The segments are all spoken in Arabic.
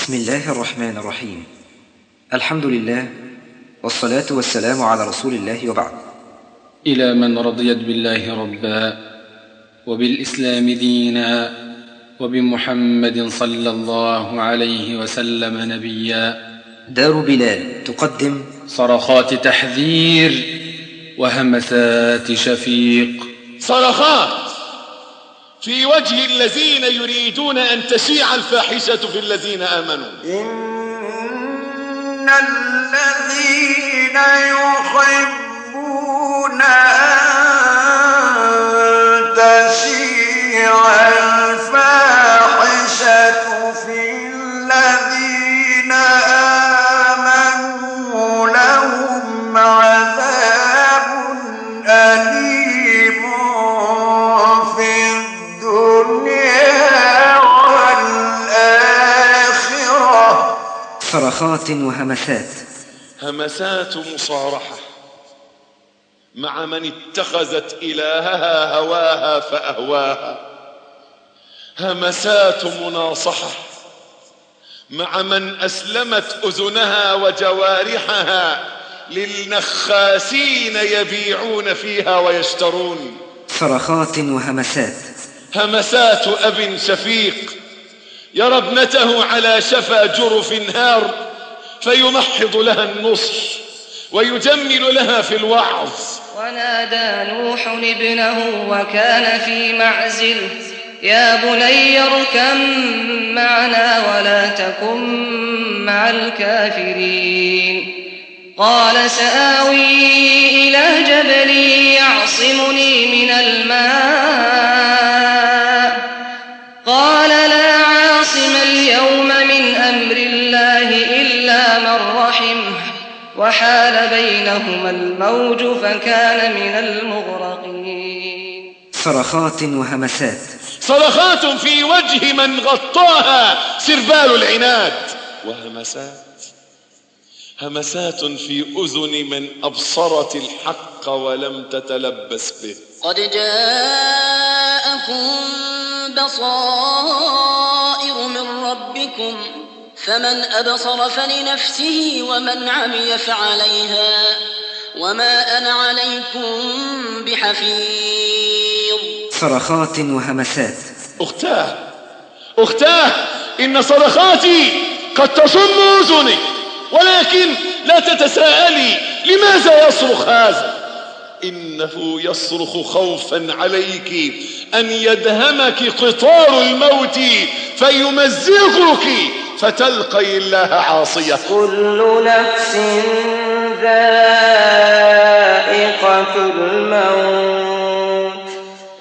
بسم الله الرحمن الرحيم. الحمد لله والصلاة والسلام على رسول الله وبعد. إلى من رضيت بالله ربا وبالإسلام دينا وبمحمد صلى الله عليه وسلم نبيا. دار بلال تقدم صرخات تحذير وهمسات شفيق. صرخات في وجه الذين يريدون أن تشيع الفاحشة في الذين آمنوا. إن الذين يحبون أن تشيع الفاحشة في الذين آمنوا لهم عذاب أليم في الدنيا والآخرة. صرخات وهمسات. همسات مصارحة مع من اتخذت إلهها هواها فأهواها. همسات مناصحة مع من أسلمت أذنها وجوارحها للنخاسين يبيعون فيها ويشترون. صرخات وهمسات. همسات أب شفيق يرى ابنته على شفا جرف هار فيمحض لها النصح ويجمل لها في الوعظ. ونادى نوح ابنه وكان في معزل يا بني اركب معنا ولا تكن مع الكافرين. قال سآوي إلى جبل يعصمني من الماء. قال لا عاصم اليوم من أمر الله إلا من رحمه وحال بينهما الموج فكان من المغرقين. صرخات وهمسات. صرخات في وجه من غطاها سربال العناد. همسات في أذن من أبصرت الحق ولم تتلبس به. قد جاءكم بصائر من ربكم فمن أبصر فلنفسه ومن عمي فعليها وما أنا عليكم بحفيظ. صرخات وهمسات. أختاه إن صرخاتي قد تصم أذنك ولكن لا تتساءلي لماذا يصرخ هذا. إنه يصرخ خوفا عليك أن يدهمك قطار الموت فيمزقك فتلقي الله عاصية. كل نفس ذائقة الموت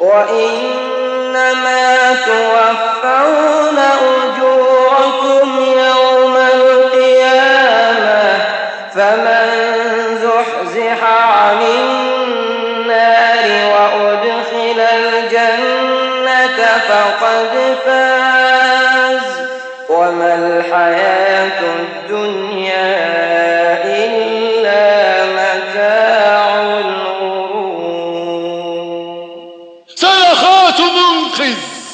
وإنما توفون أجوركم يوم القيامة فمن زحزح عن النار وأدخل الجنة فقد فاز وما الحياة الدنيا إلا متاع الغرور. صرخات منقذ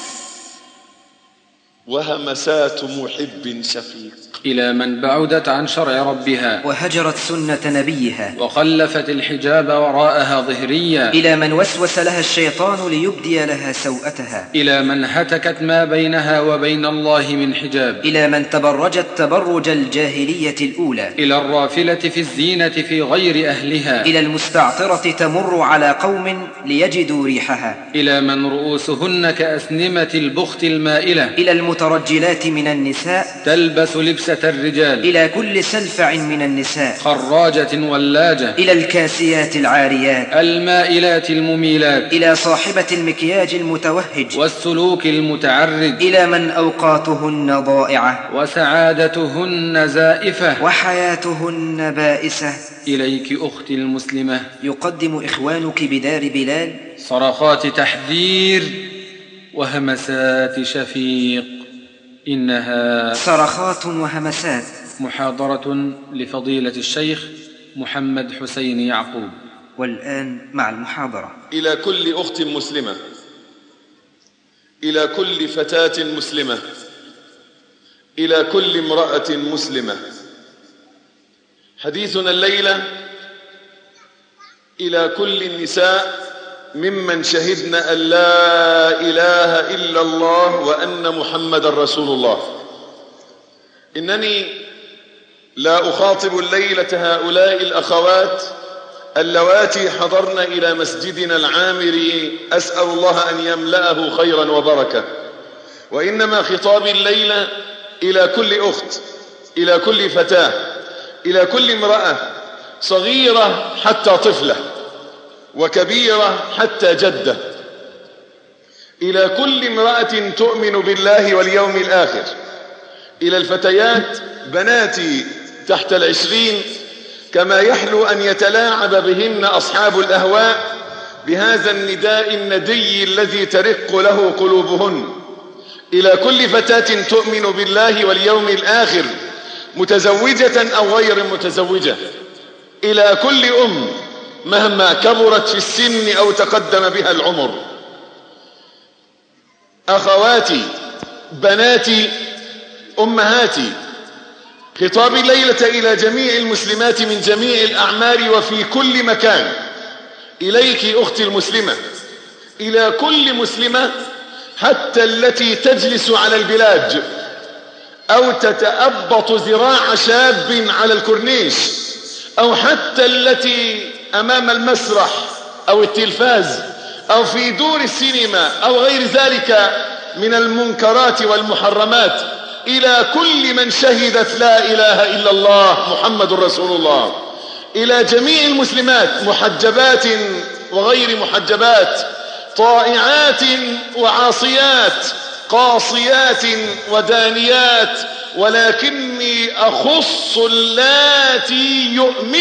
وهمسات محب شفيق. إلى من بعدت عن شرع ربها وهجرت سنة نبيها وخلفت الحجاب وراءها ظهريا. إلى من وسوس لها الشيطان ليبدي لها سوءتها. إلى من هتكت ما بينها وبين الله من حجاب. إلى من تبرجت تبرج الجاهلية الأولى. إلى الرافلة في الزينة في غير أهلها. إلى المستعطرة تمر على قوم ليجدوا ريحها. إلى من رؤوسهن كأسنمة البخت المائلة. إلى المترجلات من النساء تلبس لبسة الرجال. إلى كل سلفع من النساء خراجة ولاجة. إلى الكاسيات العاريات المائلات المميلات. إلى صاحبة المكياج المتوهج والسلوك المتعرج. إلى من أوقاتهن ضائعة وسعادتهن زائفة وحياتهن بائسة. إليك أختي المسلمة يقدم إخوانك بدار بلال صرخات تحذير وهمسات شفيق. إنها صرخات وهمسات. محاضرة لفضيلة الشيخ محمد حسين يعقوب. والآن مع المحاضرة. إلى كل أخت مسلمة إلى كل فتاة مسلمة إلى كل امرأة مسلمة. حديثنا الليلة إلى كل النساء ممن شهدن أن لا إله إلا الله وأن محمد رسول الله. إنني لا أخاطب الليلة هؤلاء الأخوات اللواتي حضرن إلى مسجدنا العامر، أسأل الله أن يملأه خيرا وبركة، وإنما خطابي الليلة إلى كل أخت، إلى كل فتاة، إلى كل امرأة، صغيرة حتى طفلة وكبيرة حتى جدة، إلى كل امرأة تؤمن بالله واليوم الآخر، إلى الفتيات بناتي تحت 20 كما يحلو أن يتلاعب بهن أصحاب الأهواء بهذا النداء الندي الذي ترق له قلوبهن. إلى كل فتاة تؤمن بالله واليوم الآخر متزوجة أو غير متزوجة، إلى كل أم مهما كبرت في السن أو تقدم بها العمر. أخواتي، بناتي، أمهاتي، خطابي الليلة إلى جميع المسلمات من جميع الأعمار وفي كل مكان. إليك أختي المسلمة، إلى كل مسلمة حتى التي تجلس على البلاج أو تتأبط ذراع شاب على الكورنيش، أو حتى التي أمام المسرح أو التلفاز أو في دور السينما أو غير ذلك من المنكرات والمحرمات. إلى كل من شهدت لا إله إلا الله محمد رسول الله. إلى جميع المسلمات محجبات وغير محجبات، طائعات وعاصيات، قاصيات ودانيات، ولكني أخص اللاتي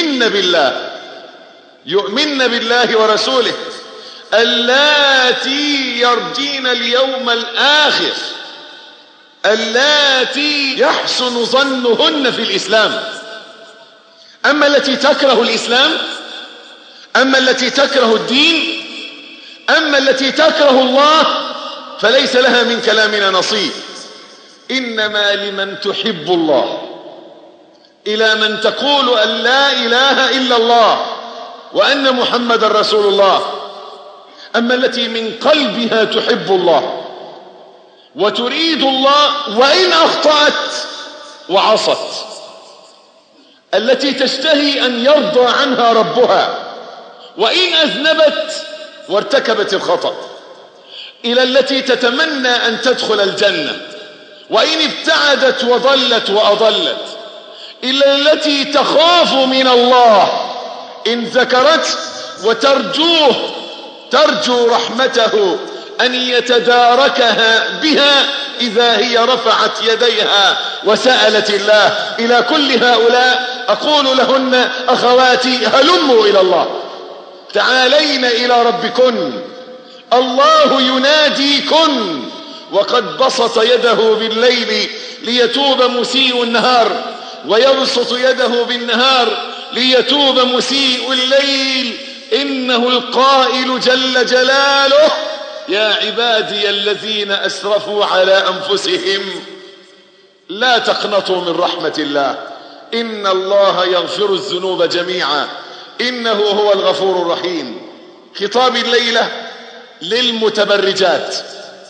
يؤمن بالله ورسوله، اللاتي يرجين اليوم الآخر، اللاتي يحسن ظنهن في الإسلام. أما التي تكره الإسلام، أما التي تكره الدين، أما التي تكره الله فليس لها من كلامنا نصيب. إنما لمن تحب الله، إلى من تقول أن لا إله إلا الله وأن محمد رسول الله. أما التي من قلبها تحب الله وتريد الله وإن أخطأت وعصت، التي تشتهي أن يرضى عنها ربها وإن أذنبت وارتكبت الخطأ، إلى التي تتمنى أن تدخل الجنة وإن ابتعدت وضلت وأضلت، إلى التي تخاف من الله إن ذكرت وترجوه، ترجو رحمته أن يتداركها بها إذا هي رفعت يديها وسألت الله. إلى كل هؤلاء أقول لهن أخواتي هلموا إلى الله، تعالين إلى ربكن، الله يناديكن، وقد بسط يده بالليل ليتوب مسيء النهار، ويبسط يده بالنهار ليتوب مسيء الليل. إنه القائل جل جلاله: يا عبادي الذين أسرفوا على أنفسهم لا تقنطوا من رحمة الله، إن الله يغفر الذنوب جميعا إنه هو الغفور الرحيم. خطاب الليلة للمتبرجات،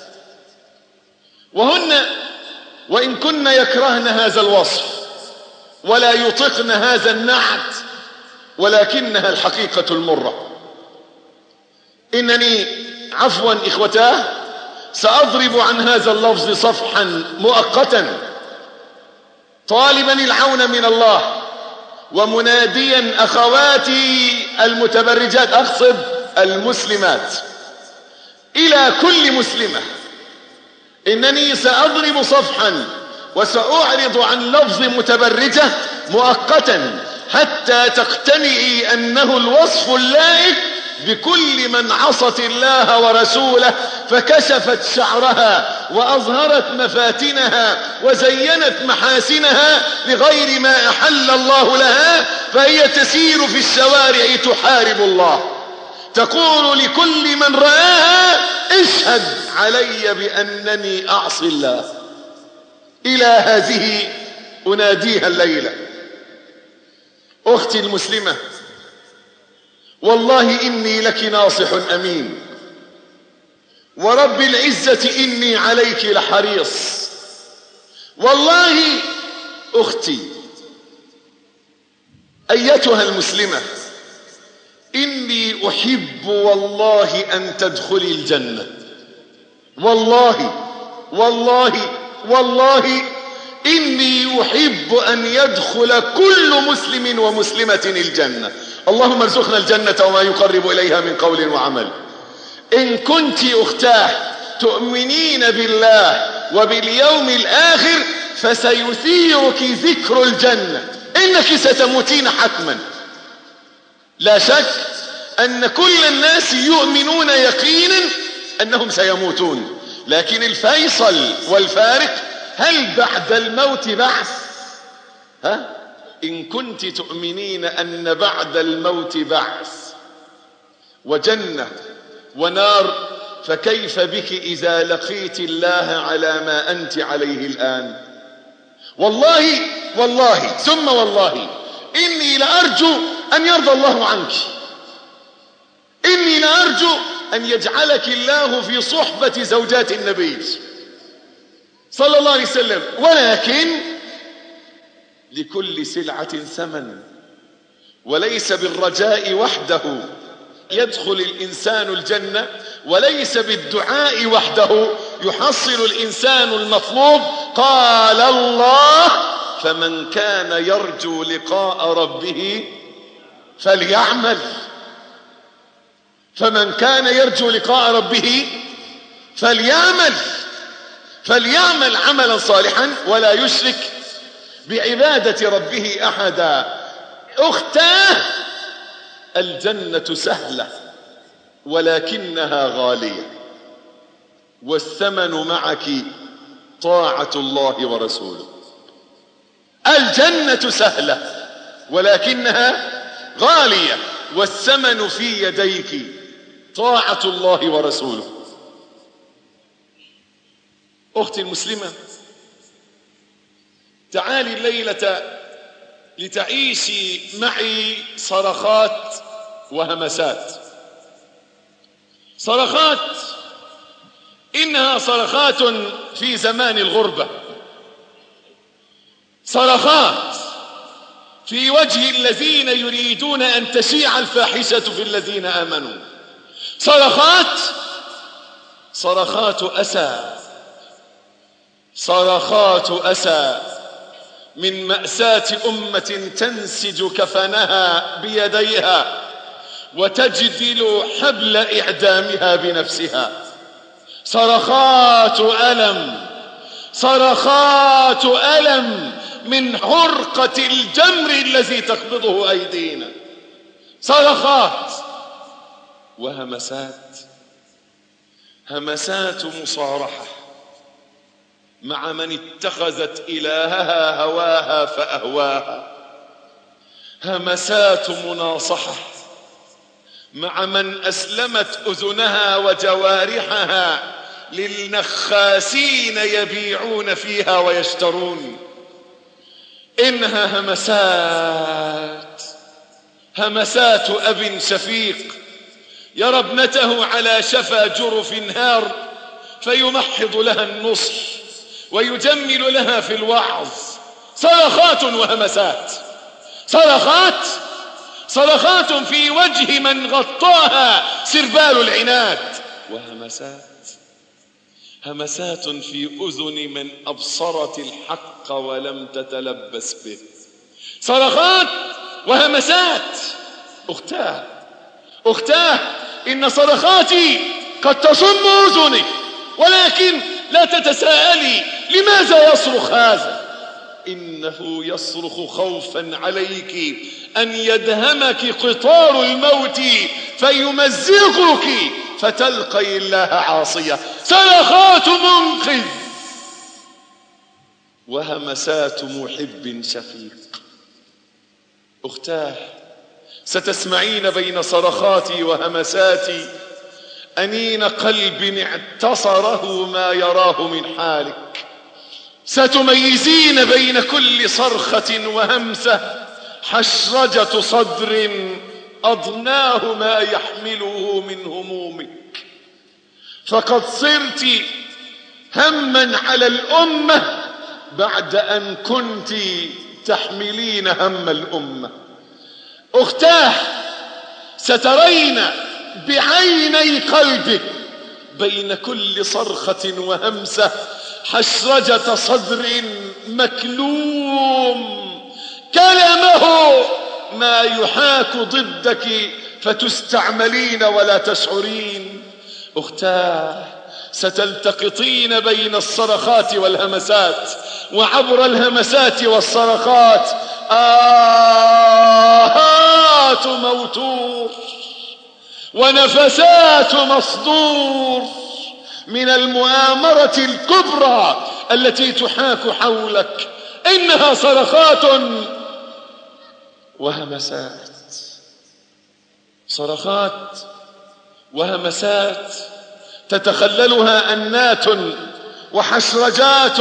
وهن وإن كن يكرهن هذا الوصف ولا يطقن هذا النعت، ولكنها الحقيقة المرة. إنني عفوا إخوتاه سأضرب عن هذا اللفظ صفحا مؤقتا، طالبا العون من الله ومناديا أخواتي المتبرجات، أقصد المسلمات، إلى كل مسلمة. إنني سأضرب صفحا وسأعرض عن لفظ متبرجة مؤقتا حتى تقتنعي أنه الوصف اللائق بكل من عصت الله ورسوله فكشفت شعرها وأظهرت مفاتنها وزينت محاسنها لغير ما أحل الله لها، فهي تسير في الشوارع تحارب الله، تقول لكل من رآها: اشهد علي بأنني أعصي الله. إلى هذه أناديها الليلة. أختي المسلمة، والله إني لك ناصح أمين، ورب العزة إني عليك لحريص. والله أختي أيتها المسلمة، إني أحب والله أن تدخلي الجنة. والله والله والله إني أحب أن يدخل كل مسلم ومسلمة الجنة. اللهم ارزقنا الجنة وما يقرب إليها من قول وعمل. إن كنت أختاه تؤمنين بالله وباليوم الآخر فسيثيرك ذكر الجنة. إنك ستموتين حتما، لا شك أن كل الناس يؤمنون يقينا أنهم سيموتون، لكن الفيصل والفارق هل بعد الموت بعث؟ إن كنت تؤمنين أن بعد الموت بعث وجنة ونار، فكيف بك إذا لقيت الله على ما أنت عليه الآن؟ والله والله ثم والله إني لأرجو أن يرضى الله عنك، إني لأرجو أن يجعلك الله في صحبة زوجات النبي صلى الله عليه وسلم. ولكن لكل سلعة ثمن، وليس بالرجاء وحده يدخل الإنسان الجنة، وليس بالدعاء وحده يحصل الإنسان المطلوب. قال الله: فمن كان يرجو لقاء ربه فليعمل. فمن كان يرجو لقاء ربه فليعمل عملا صالحا ولا يشرك بعبادة ربه أحدا. أختاه، الجنة سهلة ولكنها غالية، والثمن معك طاعة الله ورسوله. الجنة سهلة ولكنها غالية، والثمن في يديك طاعة الله ورسوله. أختي المسلمة، تعالي الليلة لتعيشي معي صرخات وهمسات. صرخات، إنها صرخات في زمان الغربة، صرخات في وجه الذين يريدون أن تشيع الفاحشة في الذين آمنوا، صرخات أسى، صرخات أسى من مأساة أمة تنسج كفنها بيديها وتجدل حبل إعدامها بنفسها. صرخات ألم، صرخات ألم من حرقة الجمر الذي تقبضه أيدينا. صرخات وهمسات، همسات مصارحة مع من اتخذت إلهها هواها فأهواها، همسات مناصحة مع من أسلمت أذنها وجوارحها للنخاسين يبيعون فيها ويشترون. إنها همسات أب شفيق يرى ابنته على شفا جرف نار فيمحض لها النصح ويجمل لها في الوعظ. صرخات وهمسات، صرخات في وجه من غطاها سربال العناد، همسات في أذن من أبصرت الحق ولم تتلبس به. صرخات وهمسات. أختاه، إن صرخاتي قد تصم أذنك، ولكن لا تتساءلي لماذا يصرخ هذا. إنه يصرخ خوفا عليك أن يدهمك قطار الموت فيمزقك فتلقي الله عاصية. صرخات منقذ وهمسات محب شفيق. أختاه، ستسمعين بين صرخاتي وهمساتي أنين قلب اعتصره ما يراه من حالك. ستميزين بين كل صرخة وهمسة حشرجة صدر أضناه ما يحمله من همومك، فقد صرت هما على الأمة بعد أن كنت تحملين هم الأمة. أختاه، سترين بعيني قلبك بين كل صرخة وهمسة حشرجة صدر مكلوم كلمه ما يحاك ضدك فتستعملين ولا تشعرين. أختاه، ستلتقطين بين الصرخات والهمسات، وعبر الهمسات والصرخات آهات موتور ونفسات مصدور من المؤامرة الكبرى التي تحاك حولك. إنها صرخات وهمسات، صرخات وهمسات تتخللها أنات وحشرجات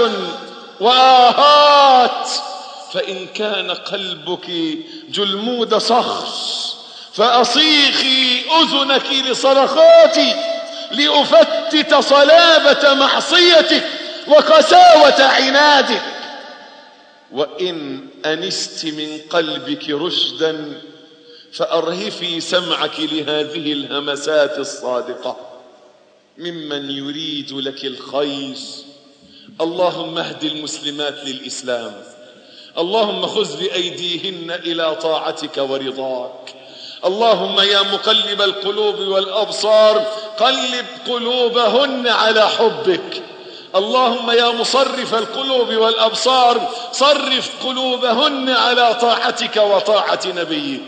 وآهات. فإن كان قلبك جلمود صخر فأصيخي أذنك لصرخاتي لأفتت صلابة معصيتك وقساوة عنادك. وإن أنست من قلبك رشدا فأرهفي سمعك لهذه الهمسات الصادقة ممن يريد لك الخير. اللهم اهد المسلمات للإسلام، اللهم خذ بأيديهن إلى طاعتك ورضاك. اللهم يا مقلب القلوب والأبصار قلب قلوبهن على حبك. اللهم يا مصرف القلوب والأبصار صرف قلوبهن على طاعتك وطاعة نبيك.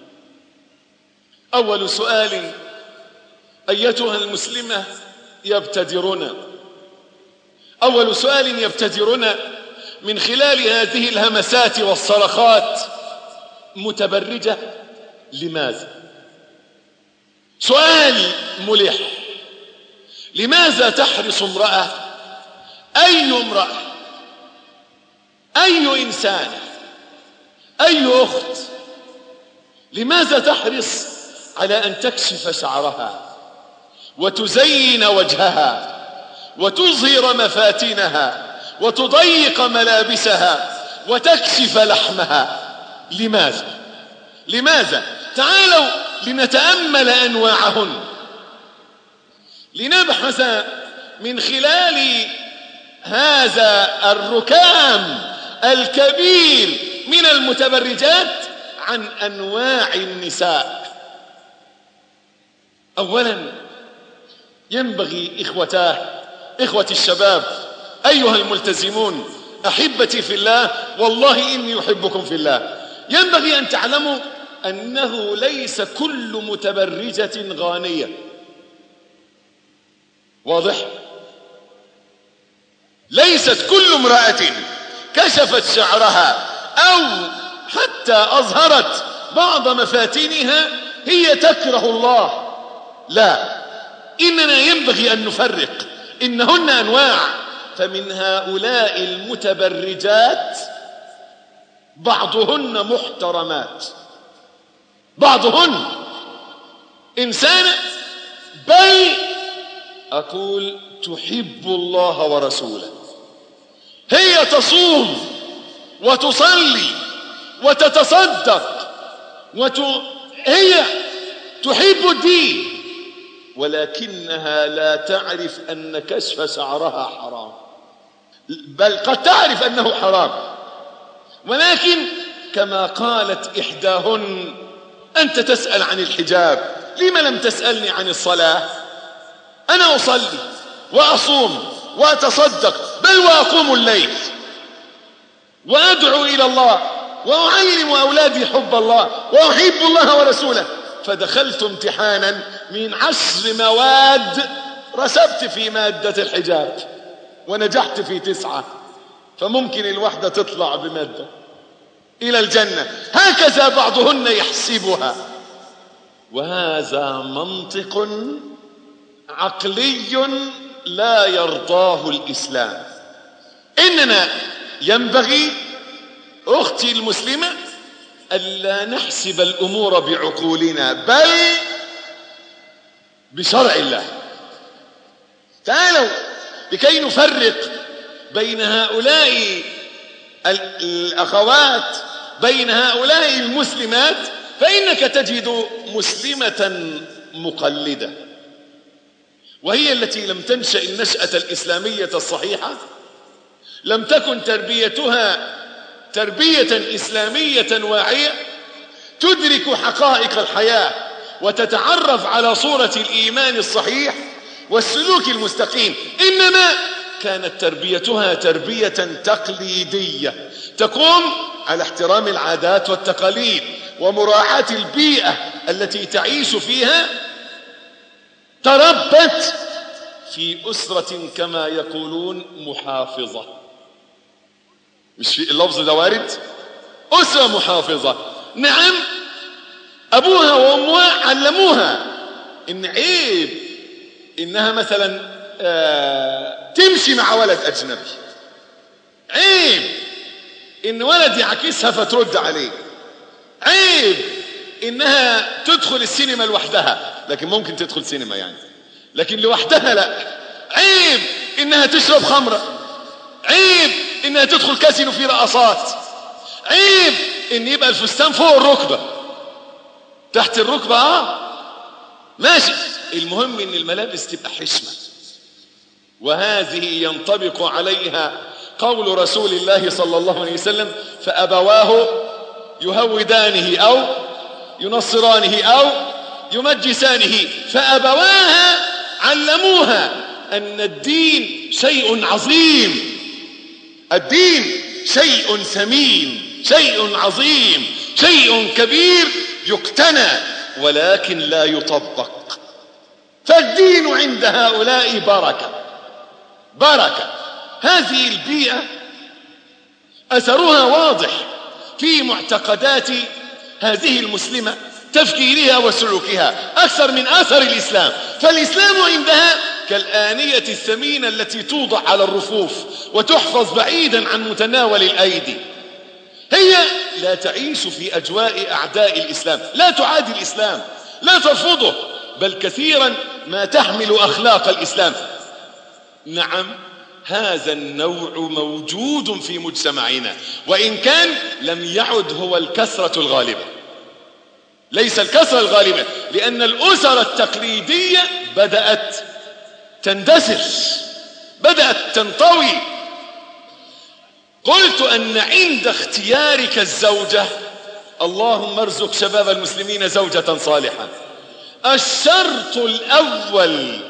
أول سؤال أيتها المسلمة يبتدرنا، أول سؤال يبتدرنا من خلال هذه الهمسات والصرخات: متبرجة لماذا؟ سؤال ملح. لماذا تحرص امرأة، أي امرأة، أي إنسانة، أي أخت، لماذا تحرص على أن تكشف شعرها وتزين وجهها وتظهر مفاتنها وتضيق ملابسها وتكشف لحمها؟ لماذا؟ لماذا؟ تعالوا لنتأمل أنواعهن، لنبحث من خلال هذا الركام الكبير من المتبرجات عن أنواع النساء. أولا، ينبغي إخوتي الشباب، أيها الملتزمون، أحبتي في الله، والله إني أحبكم في الله، ينبغي أن تعلموا أنه ليس كل متبرجة غانية. واضح؟ ليست كل امرأة كشفت شعرها أو حتى أظهرت بعض مفاتنها هي تكره الله. لا، إننا ينبغي أن نفرق، إنهن أنواع. فمن هؤلاء المتبرجات بعضهن محترمات، بعضهن إنسانة، بل أقول تحب الله ورسوله. هي تصوم وتصلي وتتصدق هي تحب الدين، ولكنها لا تعرف أن كشف شعرها حرام، بل قد تعرف أنه حرام، ولكن كما قالت إحداهن: أنت تسأل عن الحجاب، لم لم تسألني عن الصلاة؟ أنا أصلي وأصوم وأتصدق، بل وأقوم الليل وأدعو إلى الله وأعلم أولادي حب الله وأحب الله ورسوله. فدخلت امتحانا من 10 مواد، رسبت في مادة الحجاب ونجحت في 9، فممكن الوحدة تطلع بمادة إلى الجنة. هكذا بعضهن يحسبها، وهذا منطق عقلي لا يرضاه الإسلام. إننا ينبغي أختي المسلمة ألا نحسب الأمور بعقولنا بل بشرع الله. تعالوا لكي نفرق بين هؤلاء الأخوات، بين هؤلاء المسلمات، فإنك تجد مسلمة مقلدة، وهي التي لم تنشأ النشأة الإسلامية الصحيحة، لم تكن تربيتها تربية إسلامية واعية تدرك حقائق الحياة وتتعرف على صورة الإيمان الصحيح والسلوك المستقيم، إنما كانت تربيتها تربية تقليدية تقوم على احترام العادات والتقاليد ومراعاة البيئة التي تعيش فيها. تربت في أسرة كما يقولون محافظة، مش في اللفظ ده وارد، أسرة محافظة. نعم، أبوها وأمها علموها إن عيب إنها مثلا تمشي مع ولد أجنبي، عيب إن ولد يعكسها فترد عليه، عيب إنها تدخل السينما لوحدها، لكن ممكن تدخل سينما يعني، لكن لوحدها لا، عيب إنها تشرب خمرة، عيب إنها تدخل كاسينو في رقصات، عيب إن يبقى الفستان فوق الركبة، تحت الركبة ماشي، المهم إن الملابس تبقى حشمة. وهذه ينطبق عليها قول رسول الله صلى الله عليه وسلم: فأبواه يهودانه أو ينصرانه أو يمجسانه. فأبواها علموها أن الدين شيء عظيم، الدين شيء ثمين، شيء عظيم، شيء كبير يقتنى ولكن لا يطبق. فالدين عند هؤلاء بركة، بركة. هذه البيئة أثرها واضح في معتقدات هذه المسلمة، تفكيرها وسلوكها أكثر من أثر الإسلام. فالإسلام عندها كالآنية الثمينة التي توضع على الرفوف وتحفظ بعيدا عن متناول الأيدي. هي لا تعيش في أجواء أعداء الإسلام، لا تعادي الإسلام، لا ترفضه، بل كثيرا ما تحمل أخلاق الإسلام. نعم، هذا النوع موجود في مجتمعنا، وإن كان لم يعد هو الكثرة الغالبة، ليس الكثرة الغالبة، لأن الأسر التقليدية بدأت تندثر، بدأت تنطوي. قلت أن عند اختيارك الزوجة، اللهم ارزق شباب المسلمين زوجة صالحة، الشرط الأول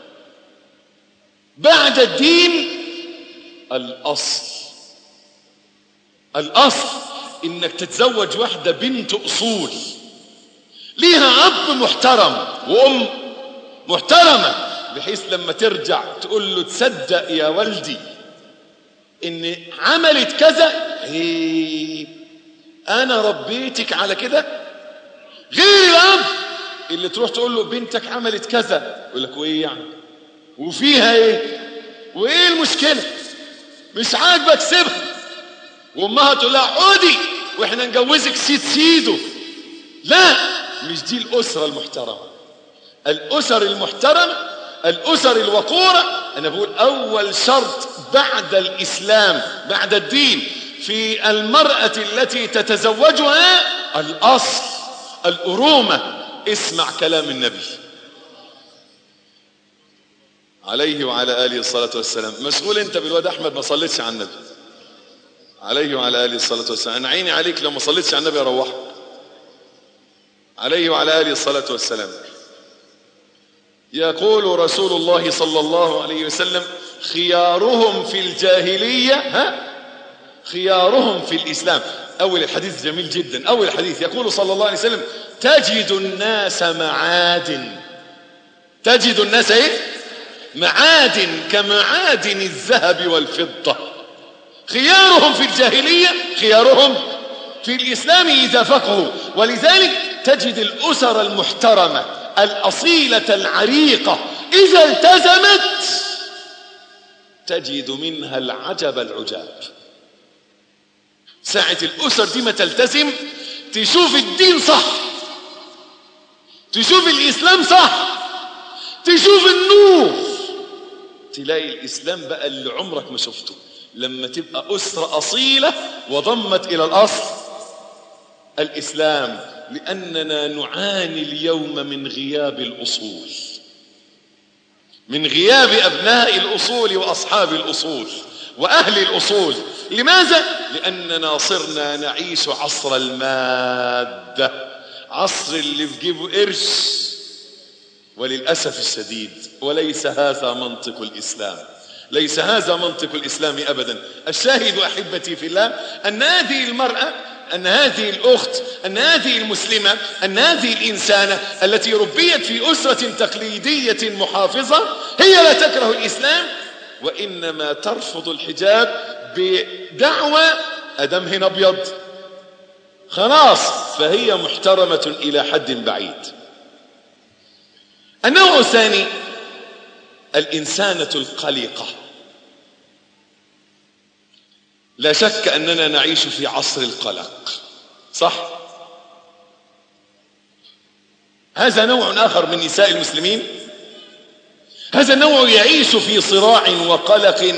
بعد الدين الأصل. الأصل إنك تتزوج واحدة بنت أصول، ليها أب محترم وأم محترمة، بحيث لما ترجع تقول له: تصدق يا ولدي إن عملت كذا، أنا ربيتك على كده. غير الأب اللي تروح تقول له: بنتك عملت كذا، يقول لك: وإيه يعني؟ وفيها إيه؟ وإيه المشكلة؟ مش عاجبك سيبها. وأمها تقول لها: عودي وإحنا نجوزك سيده. لا، مش دي الأسرة المحترمة. الأسر المحترمة، الأسر الوقورة، أنا بقول أول شرط بعد الإسلام، بعد الدين، في المرأة التي تتزوجها الأصل، الأرومة. اسمع كلام النبي عليه وعلى آله الصلاة والسلام. مشغول أنت بالواد أحمد، ما صليتش على النبي عليه وعلى آله الصلاة والسلام. أنا عيني عليك لو ما صليتش على النبي أروحك عليه وعلى آله الصلاة والسلام. يقول رسول الله صلى الله عليه وسلم: خيارهم في الجاهلية خيارهم في الإسلام. أول الحديث جميل جدا. أول الحديث يقول صلى الله عليه وسلم: تجد الناس معادن، تجد الناس معادن كمعادن الذهب والفضة. خيارهم في الجاهلية خيارهم في الإسلام إذا فقهوا. ولذلك تجد الأسر المحترمة الأصيلة العريقة إذا التزمت تجد منها العجب العجاب. ساعة الأسر دي ما تلتزم تشوف الدين صح، تشوف الإسلام صح، تشوف النور، تلاقي الإسلام بقى اللي عمرك ما شفته. لما تبقى أسرة أصيلة وضمت إلى الأصل الإسلام. لأننا نعاني اليوم من غياب الأصول، من غياب أبناء الأصول وأصحاب الأصول وأهل الأصول. لماذا؟ لأننا صرنا نعيش عصر المادة، عصر اللي في جيبه قرش. وللأسف الشديد وليس هذا منطق الإسلام، ليس هذا منطق الإسلام أبدا. الشاهد أحبتي في الله أن هذه المرأة، أن هذه الأخت، أن هذه المسلمة، أن هذه الإنسانة التي ربيت في أسرة تقليدية محافظة هي لا تكره الإسلام، وإنما ترفض الحجاب بدعوى أدم هنا أبيض خلاص فهي محترمة إلى حد بعيد. النوع الثاني الإنسانة القلقة. لا شك أننا نعيش في عصر القلق، صح؟ هذا نوع آخر من نساء المسلمين. هذا النوع يعيش في صراع وقلق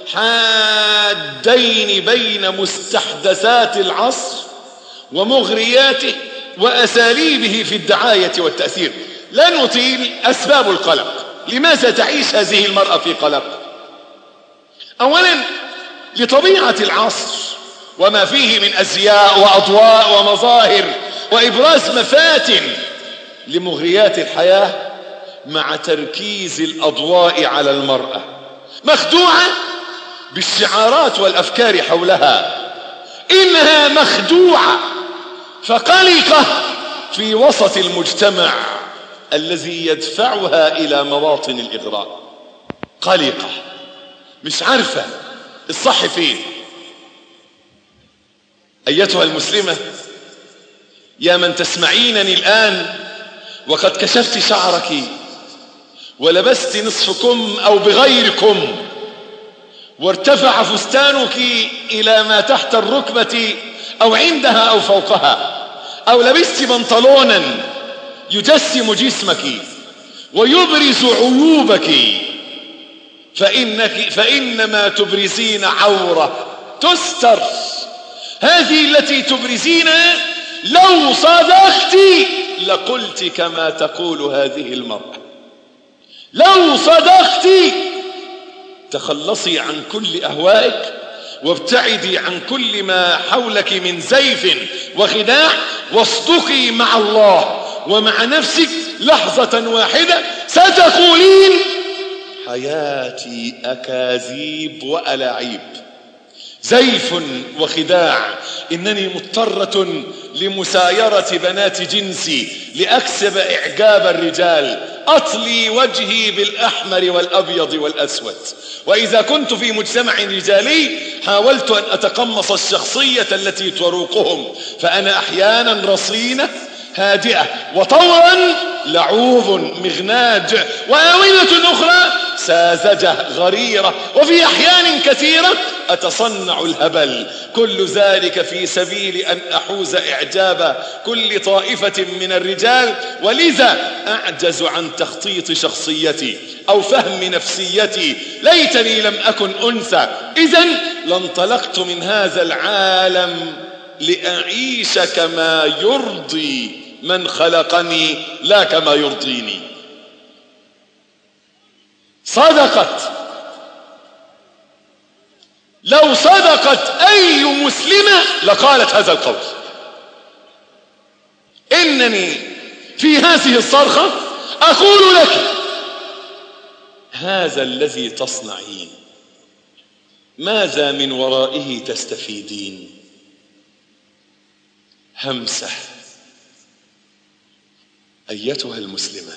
حادين بين مستحدثات العصر ومغرياته وأساليبه في الدعاية والتأثير. لا نطيل أسباب القلق. لماذا تعيش هذه المرأة في قلق؟ أولا لطبيعة العصر وما فيه من أزياء وأضواء ومظاهر وإبراز مفاتن لمغريات الحياة، مع تركيز الأضواء على المرأة، مخدوعة بالشعارات والأفكار حولها. إنها مخدوعة فقلقة في وسط المجتمع الذي يدفعها إلى مواطن الإغراء. قلقة مش عارفة الصح فين. أيتها المسلمة يا من تسمعينني الآن وقد كشفت شعرك ولبست نصف كم أو بغير كم وارتفع فستانك إلى ما تحت الركبة أو عندها أو فوقها، أو لبست بنطلونا يجسم جسمك ويبرز عيوبك، فإنما تبرزين عورة تستر. هذه التي تبرزينها لو صدقت لقلت كما تقول هذه المرأة. لو صدقت تخلصي عن كل أهوائك وابتعدي عن كل ما حولك من زيف وخداع، واصدقي مع الله ومع نفسك لحظة واحدة ستقولين حياتي أكاذيب وألاعيب، زيف وخداع. إنني مضطرة لمسايرة بنات جنسي لأكسب إعجاب الرجال، أطلي وجهي بالأحمر والأبيض والأسود. وإذا كنت في مجتمع رجالي حاولت أن أتقمص الشخصية التي تروقهم، فأنا أحيانا رصينة هادئة، وطورا لعوب مغناج، وآونة أخرى ساذجة غريرة، وفي أحيان كثيرة أتصنع الهبل. كل ذلك في سبيل أن أحوز إعجاب كل طائفة من الرجال، ولذا أعجز عن تخطيط شخصيتي أو فهم نفسيتي. ليتني لم أكن أنثى، إذن لانطلقت من هذا العالم لأعيش كما يرضي من خلقني لا كما يرضيني. صدقت. لو صدقت أي مسلمة لقالت هذا القول. إنني في هذه الصرخة أقول لك هذا الذي تصنعين ماذا من ورائه تستفيدين؟ همسة. أيتها المسلمة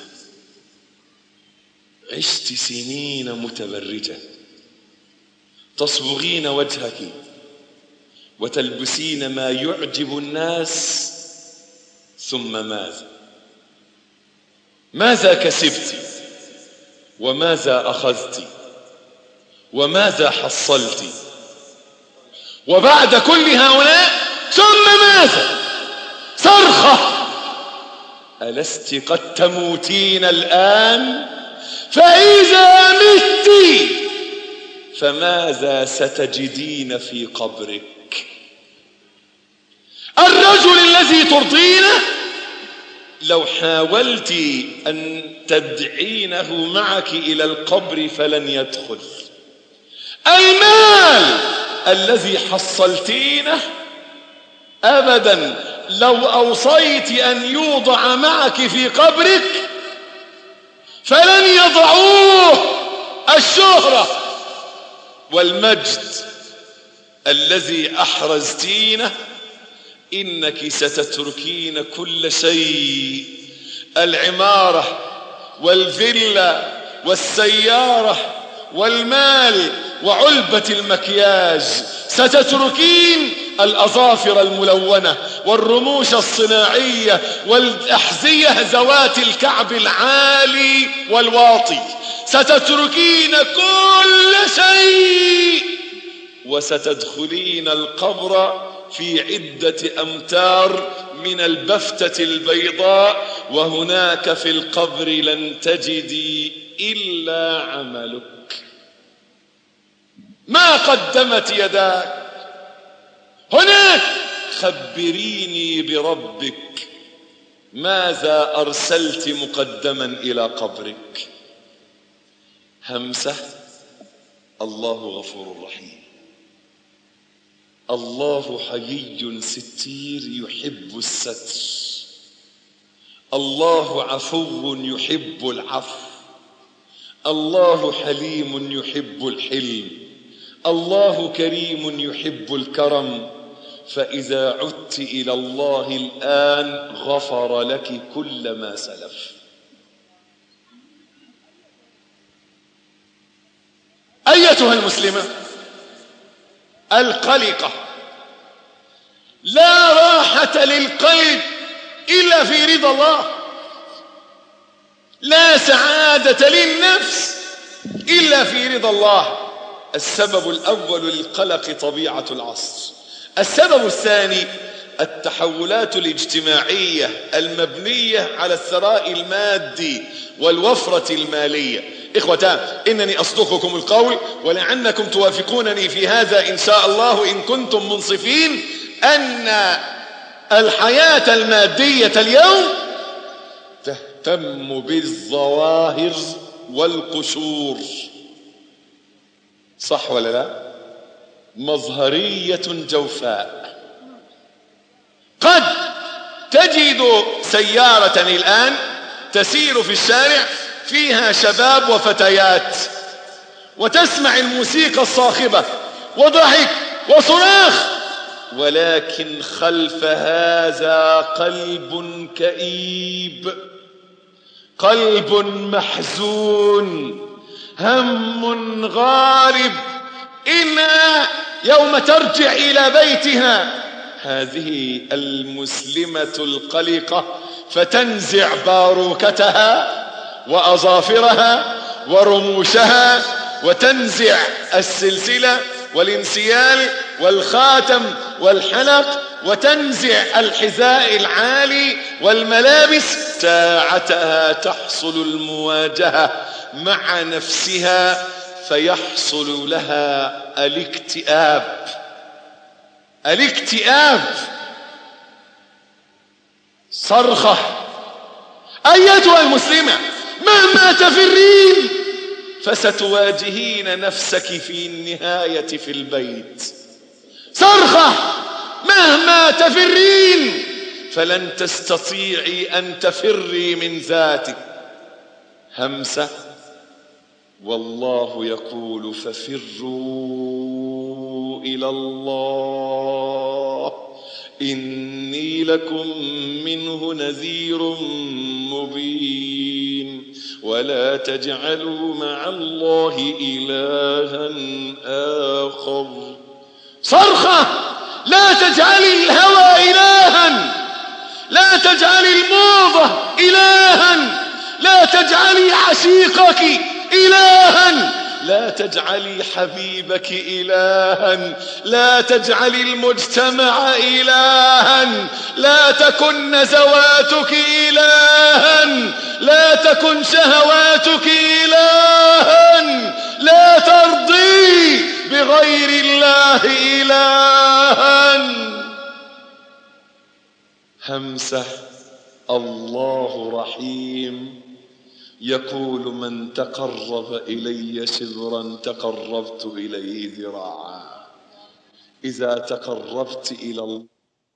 عشت سنين متبرجة، تصبغين وجهك وتلبسين ما يعجب الناس، ثم ماذا كسبت وماذا أخذت وماذا حصلت؟ وبعد كل هؤلاء ثم ماذا؟ صرخة: ألست قد تموتين الآن؟ فإذا مت فماذا ستجدين في قبرك؟ الرجل الذي ترضينه لو حاولت أن تدعينه معك إلى القبر فلن يدخل. المال الذي حصلتينه أبدا لو أوصيت أن يوضع معك في قبرك فلن يضعوه. الشهرة والمجد الذي أحرزتينه إنك ستتركين كل شيء، العمارة والفيلا والسيارة والمال وعلبة المكياج، ستتركين الأظافر الملونة والرموش الصناعية والأحذية ذوات الكعب العالي والواطي، ستتركين كل شيء وستدخلين القبر في عدة أمتار من البفتة البيضاء، وهناك في القبر لن تجدي إلا عملك. ما قدمت يداك هناك. خبريني بربك، ماذا أرسلت مقدما إلى قبرك؟ همسة: الله غفور رحيم، الله حيي ستير يحب الستر، الله عفو يحب العفو، الله حليم يحب الحلم، الله كريم يحب الكرم. فإذا عدت إلى الله الآن غفر لك كل ما سلف. أيتها المسلمة القلقة، لا راحة للقلب إلا في رضا الله، لا سعادة للنفس إلا في رضا الله. السبب الأول للقلق طبيعة العصر. السبب الثاني التحولات الاجتماعية المبنية على الثراء المادي والوفرة المالية. إخوتان، إنني أصدقكم القول ولعلكم توافقونني في هذا إن شاء الله إن كنتم منصفين، أن الحياة المادية اليوم تهتم بالظواهر والقشور، صح ولا لا؟ مظهرية جوفاء. قد تجد سيارة الآن تسير في الشارع فيها شباب وفتيات، وتسمع الموسيقى الصاخبة وضحك وصراخ، ولكن خلف هذا قلب كئيب، قلب محزون، هم غارب. إنها يوم ترجع إلى بيتها هذه المسلمة القلقة فتنزع باروكتها وأظافرها ورموشها، وتنزع السلسلة والانسيال والخاتم والحلق، وتنزع الحذاء العالي والملابس. ساعتها تحصل المواجهة مع نفسها فيحصل لها الاكتئاب. الاكتئاب صرخة. أيتها المسلمة، مهما تفرين فستواجهين نفسك في النهاية في البيت. صرخة، مهما تفرين فلن تستطيعي أن تفري من ذاتك. همسة: والله يقول ففروا إلى الله إني لكم منه نذير مبين ولا تجعلوا مع الله إلها آخر. صرخة: لا تجعلي الهوى إلها، لا تجعلي الموضة إلها، لا تجعلي عشيقك إلها، لا تجعلي حبيبك إلها، لا تجعلي المجتمع إلها، لا تكن نزواتك إلها، لا تكن شهواتك إلها، لا ترضي بغير الله إلها. همسة الله رحيم يقول: من تقرب إلي شبرا تقربت إليه ذراعا. إذا تقربت إلى الله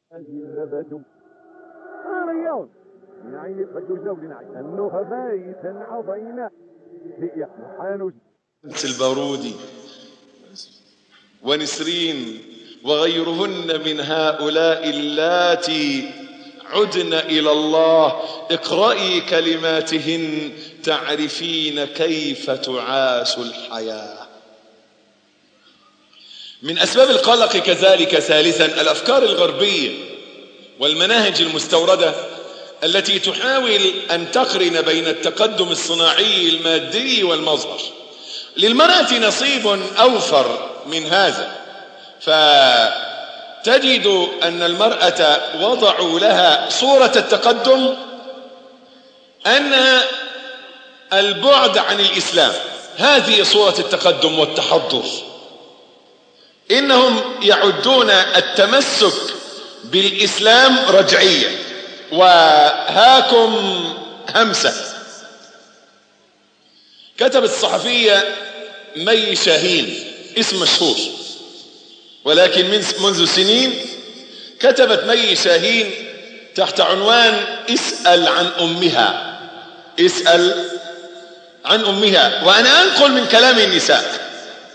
البارودي ونسرين وغيرهن من هؤلاء اللاتي عدن إلى الله، اقرأي كلماتهن تعرفين كيف تعاش الحياة. من أسباب القلق كذلك ثالثا الأفكار الغربية والمناهج المستوردة التي تحاول أن تقرن بين التقدم الصناعي المادي والمظهر. للمرأة نصيب أوفر من هذا، فتجد أن المرأة وضعوا لها صورة التقدم أن البعد عن الإسلام، هذه صورة التقدم والتحضر. إنهم يعدون التمسك بالإسلام رجعية. وهاكم همسة. كتبت الصحفية مي شاهين، اسم مشهور، ولكن منذ سنين كتبت مي شاهين تحت عنوان: اسأل عن أمها، اسأل عن أمها. وأنا أنقل من كلام النساء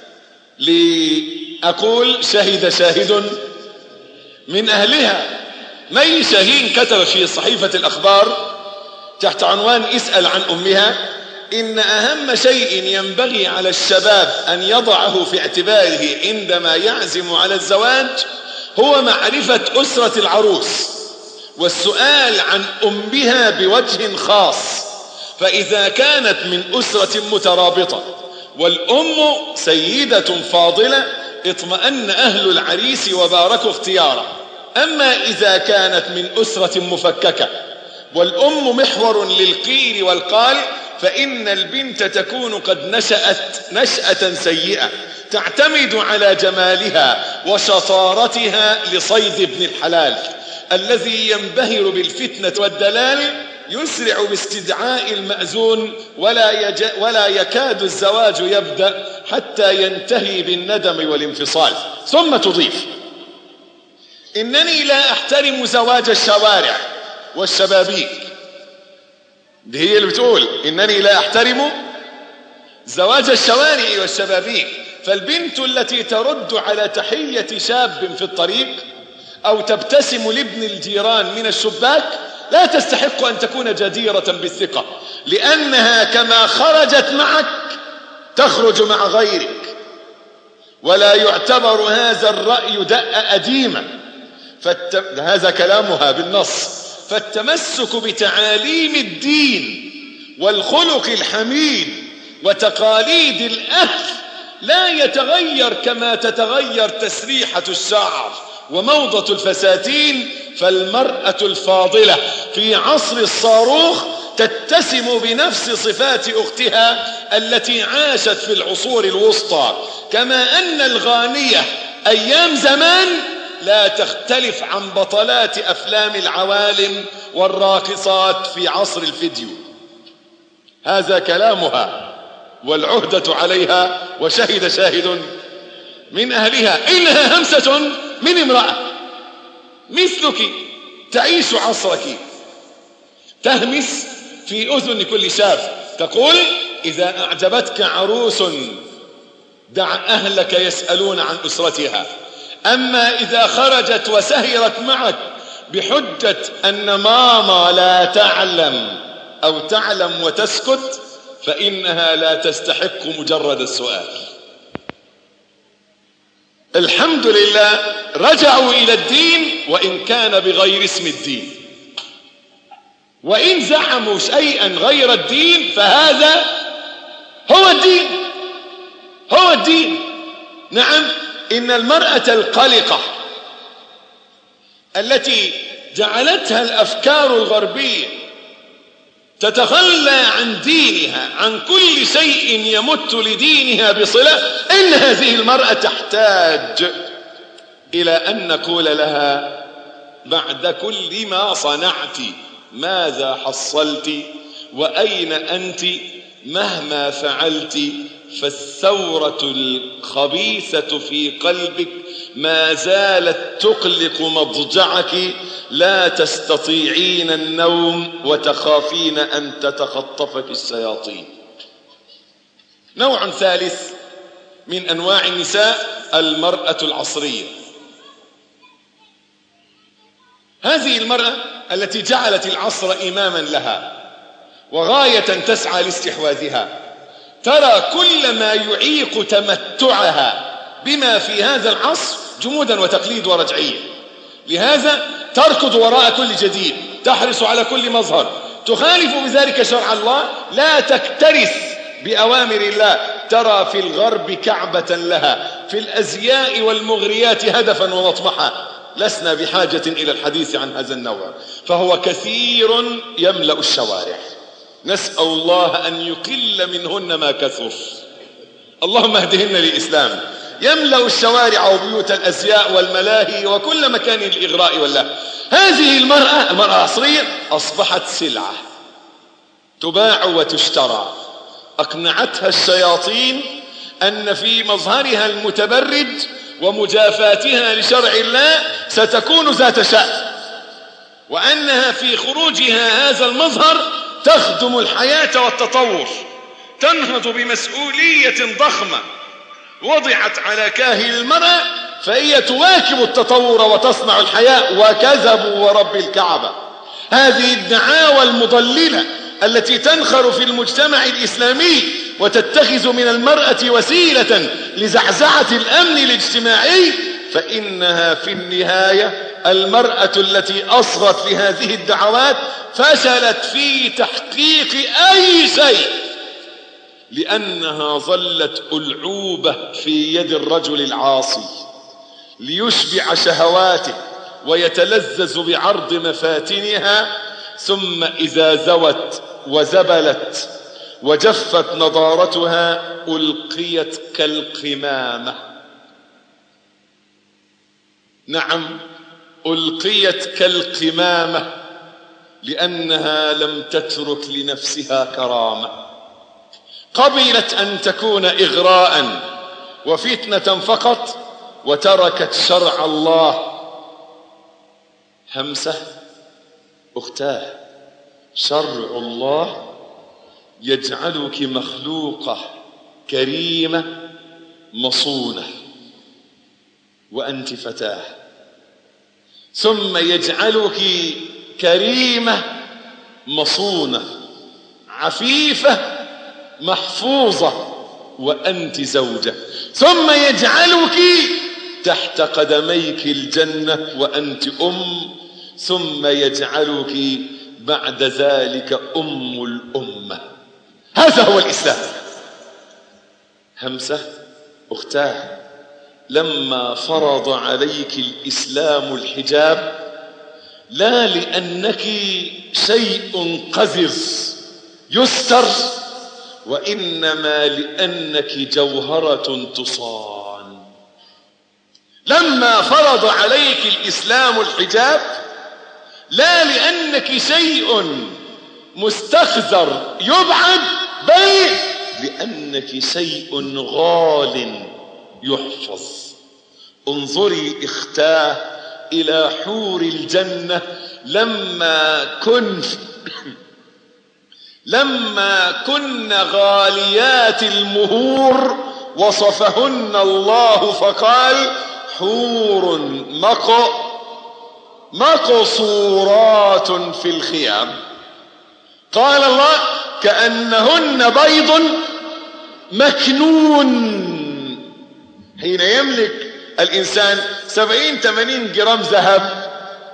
لأقول: شهد شاهد من أهلها. مي شاهين كتبت في صحيفة الأخبار تحت عنوان: اسأل عن أمها: إن أهم شيء ينبغي على الشباب أن يضعه في اعتباره عندما يعزم على الزواج هو معرفة أسرة العروس والسؤال عن أمها بوجه خاص. فإذا كانت من أسرة مترابطة والأم سيدة فاضلة اطمأن أهل العريس وباركوا اختياره. أما إذا كانت من أسرة مفككة والأم محور للقيل والقال فإن البنت تكون قد نشأت نشأة سيئة تعتمد على جمالها وشطارتها لصيد ابن الحلال الذي ينبهر بالفتنة والدلال، يسرع باستدعاء المأذون ولا يكاد الزواج يبدأ حتى ينتهي بالندم والانفصال. ثم تضيف: إنني لا أحترم زواج الشوارع والشبابيك. دي هي اللي بتقول إنني لا أحترم زواج الشوارع والشبابيك. فالبنت التي ترد على تحية شاب في الطريق أو تبتسم لابن الجيران من الشباك لا تستحق أن تكون جديرة بالثقة، لأنها كما خرجت معك تخرج مع غيرك، ولا يعتبر هذا الرأي دأ أديمة. هذا كلامها بالنص. فالتمسك بتعاليم الدين والخلق الحميد وتقاليد الأهل لا يتغير كما تتغير تسريحة الشعر وموضة الفساتين. فالمرأة الفاضلة في عصر الصاروخ تتسم بنفس صفات أختها التي عاشت في العصور الوسطى، كما أن الغانية أيام زمان لا تختلف عن بطلات أفلام العوالم والراقصات في عصر الفيديو. هذا كلامها والعهدة عليها، وشهد شاهد من أهلها. إنها همسة من امرأة مثلك تعيش عصرك، تهمس في أذن كل شاب تقول: إذا أعجبتك عروس دع أهلك يسألون عن أسرتها. أما إذا خرجت وسهرت معك بحجة أن ماما لا تعلم أو تعلم وتسكت فإنها لا تستحق مجرد السؤال. الحمد لله رجعوا إلى الدين وإن كان بغير اسم الدين، وإن زعموا شيئا غير الدين فهذا هو الدين. هو الدين. نعم، إن المرأة القلقة التي جعلتها الأفكار الغربية تتخلى عن دينها، عن كل شيء يمت لدينها بصلة، إن هذه المرأة تحتاج إلى أن نقول لها بعد كل ما صنعت ماذا حصلت وأين أنت مهما فعلت، فالثورة الخبيثة في قلبك ما زالت تقلق مضجعك، لا تستطيعين النوم وتخافين أن تتخطفك الشياطين. نوع ثالث من أنواع النساء المرأة العصرية. هذه المرأة التي جعلت العصر إماما لها وغاية تسعى لاستحواذها، ترى كل ما يعيق تمتعها بما في هذا العصر جمودا وتقليد ورجعية، لهذا تركض وراء كل جديد، تحرص على كل مظهر، تخالف بذلك شرع الله، لا تكترث بأوامر الله. ترى في الغرب كعبة لها، في الأزياء والمغريات هدفا ومطمحا. لسنا بحاجة إلى الحديث عن هذا النوع، فهو كثير يملأ الشوارع. نسأل الله أن يقل منهن ما كثر، اللهم اهدهن للإسلام. يملأ الشوارع وبيوت الأزياء والملاهي وكل مكان الإغراء والله. هذه المرأة العصرية أصبحت سلعة تباع وتشترى. أقنعتها الشياطين أن في مظهرها المتبرج ومجافاتها لشرع الله ستكون ذات شأن، وأنها في خروجها هذا المظهر تخدم الحياة والتطور، تنهض بمسؤولية ضخمة وضعت على كاهل المرأة، فهي تواكب التطور وتصنع الحياة. وكذبوا ورب الكعبة. هذه الدعاوى المضللة التي تنخر في المجتمع الإسلامي وتتخذ من المرأة وسيلة لزعزعة الأمن الاجتماعي، فإنها في النهاية المرأة التي أصغت لهذه الدعوات فشلت في تحقيق أي شيء، لأنها ظلت ألعوبة في يد الرجل العاصي ليشبع شهواته ويتلذذ بعرض مفاتنها، ثم إذا زوت وزبلت وجفت نضارتها ألقيت كالقمامة. نعم، ألقيت كالقمامة، لأنها لم تترك لنفسها كرامة. قبلت أن تكون إغراء وفتنة فقط، وتركت شرع الله. همسة أختاه، شرع الله يجعلك مخلوقة كريمة مصونة وأنت فتاة، ثم يجعلك كريمة مصونة عفيفة محفوظة وأنت زوجة، ثم يجعلك تحت قدميك الجنة وأنت ثم يجعلك بعد ذلك الأمة. هذا هو الإسلام. همسة أختاه، لما فرض عليك الإسلام الحجاب لا لأنك شيء قذر يستر، وإنما لأنك جوهرة تصان. لما فرض عليك الإسلام الحجاب لا لأنك شيء مستخزر يبعد، بل لأنك شيء غال يحفظ. انظري اختاه إلى حور الجنة لما كن غاليات المهور وصفهن الله فقال حور مقصورات في الخيام. قال الله كأنهن بيض مكنون. حين يملك الإنسان 70-80 جرام ذهب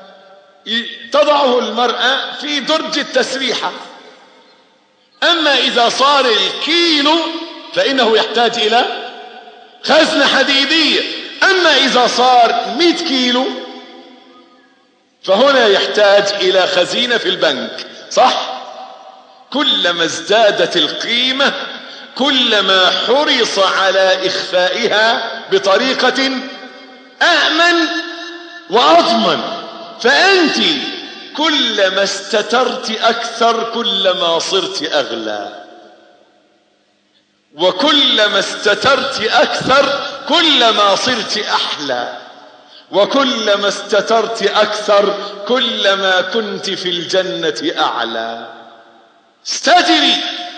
تضعه المرأة في درج التسريحة، أما إذا صار الكيلو فإنه يحتاج إلى خزنة حديدية. أما إذا صار 100 كيلو فهنا يحتاج إلى خزينة في البنك، صح؟ كلما ازدادت القيمة كلما حرص على إخفائها بطريقة أأمن وأضمن. فأنت كلما استترت أكثر كلما صرت أغلى، وكلما استترت أكثر كلما صرت أحلى، وكلما استترت أكثر كلما كنت في الجنة أعلى. استتري.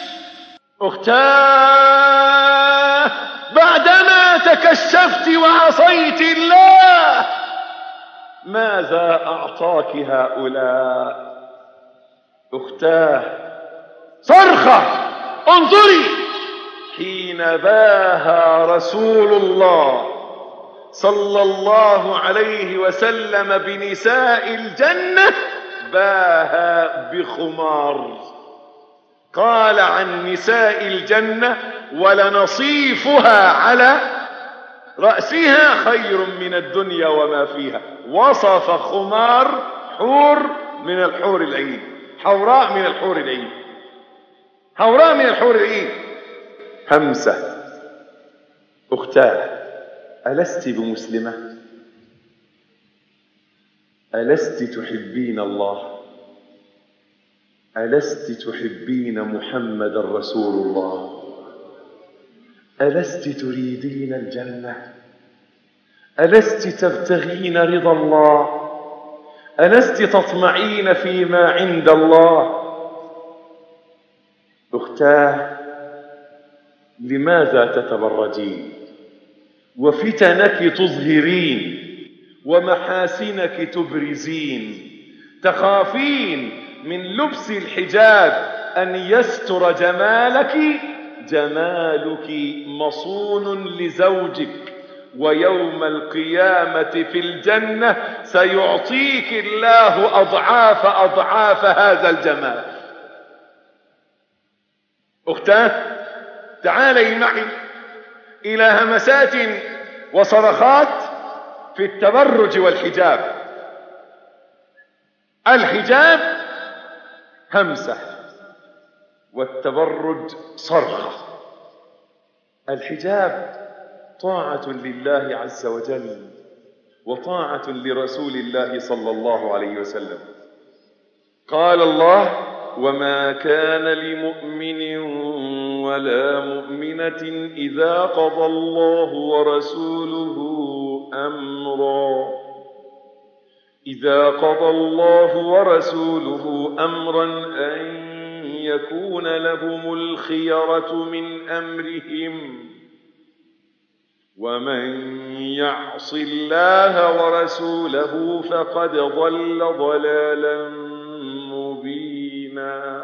أختاه، بعدما تكشفت وعصيت الله ماذا أعطاك هؤلاء؟ أختاه، صرخة. انظري حين باها رسول الله صلى الله عليه وسلم بنساء الجنة باها بخمار. قال عن نساء الجنة: ولنصيفها على رأسها خير من الدنيا وما فيها. وصف خمار حور من الحور العين، حوراء من الحور العين، حوراء من الحور العين. همسة. أختاه، ألست بمسلمة؟ ألست تحبين الله؟ ألست تحبين محمد رسول الله؟ ألست تريدين الجنة؟ ألست تبتغين رضا الله؟ ألست تطمعين فيما عند الله؟ أختاه، لماذا تتبرجين وفتنك تظهرين ومحاسنك تبرزين؟ تخافين من لبس الحجاب أن يستر جمالك. جمالك مصون لزوجك، ويوم القيامة في الجنة سيعطيك الله أضعاف أضعاف هذا الجمال. أختاه، تعالي معي إلى همسات وصرخات في التبرج والحجاب. الحجاب همسة، والتبرج صرخة. الحجاب طاعة لله عز وجل وطاعة لرسول الله صلى الله عليه وسلم. قال الله: وما كان لمؤمن ولا مؤمنة إذا قضى الله ورسوله أمرا أن يكون لهم الخيرة من أمرهم ومن يعص الله ورسوله فقد ضل ضلالا مبينا.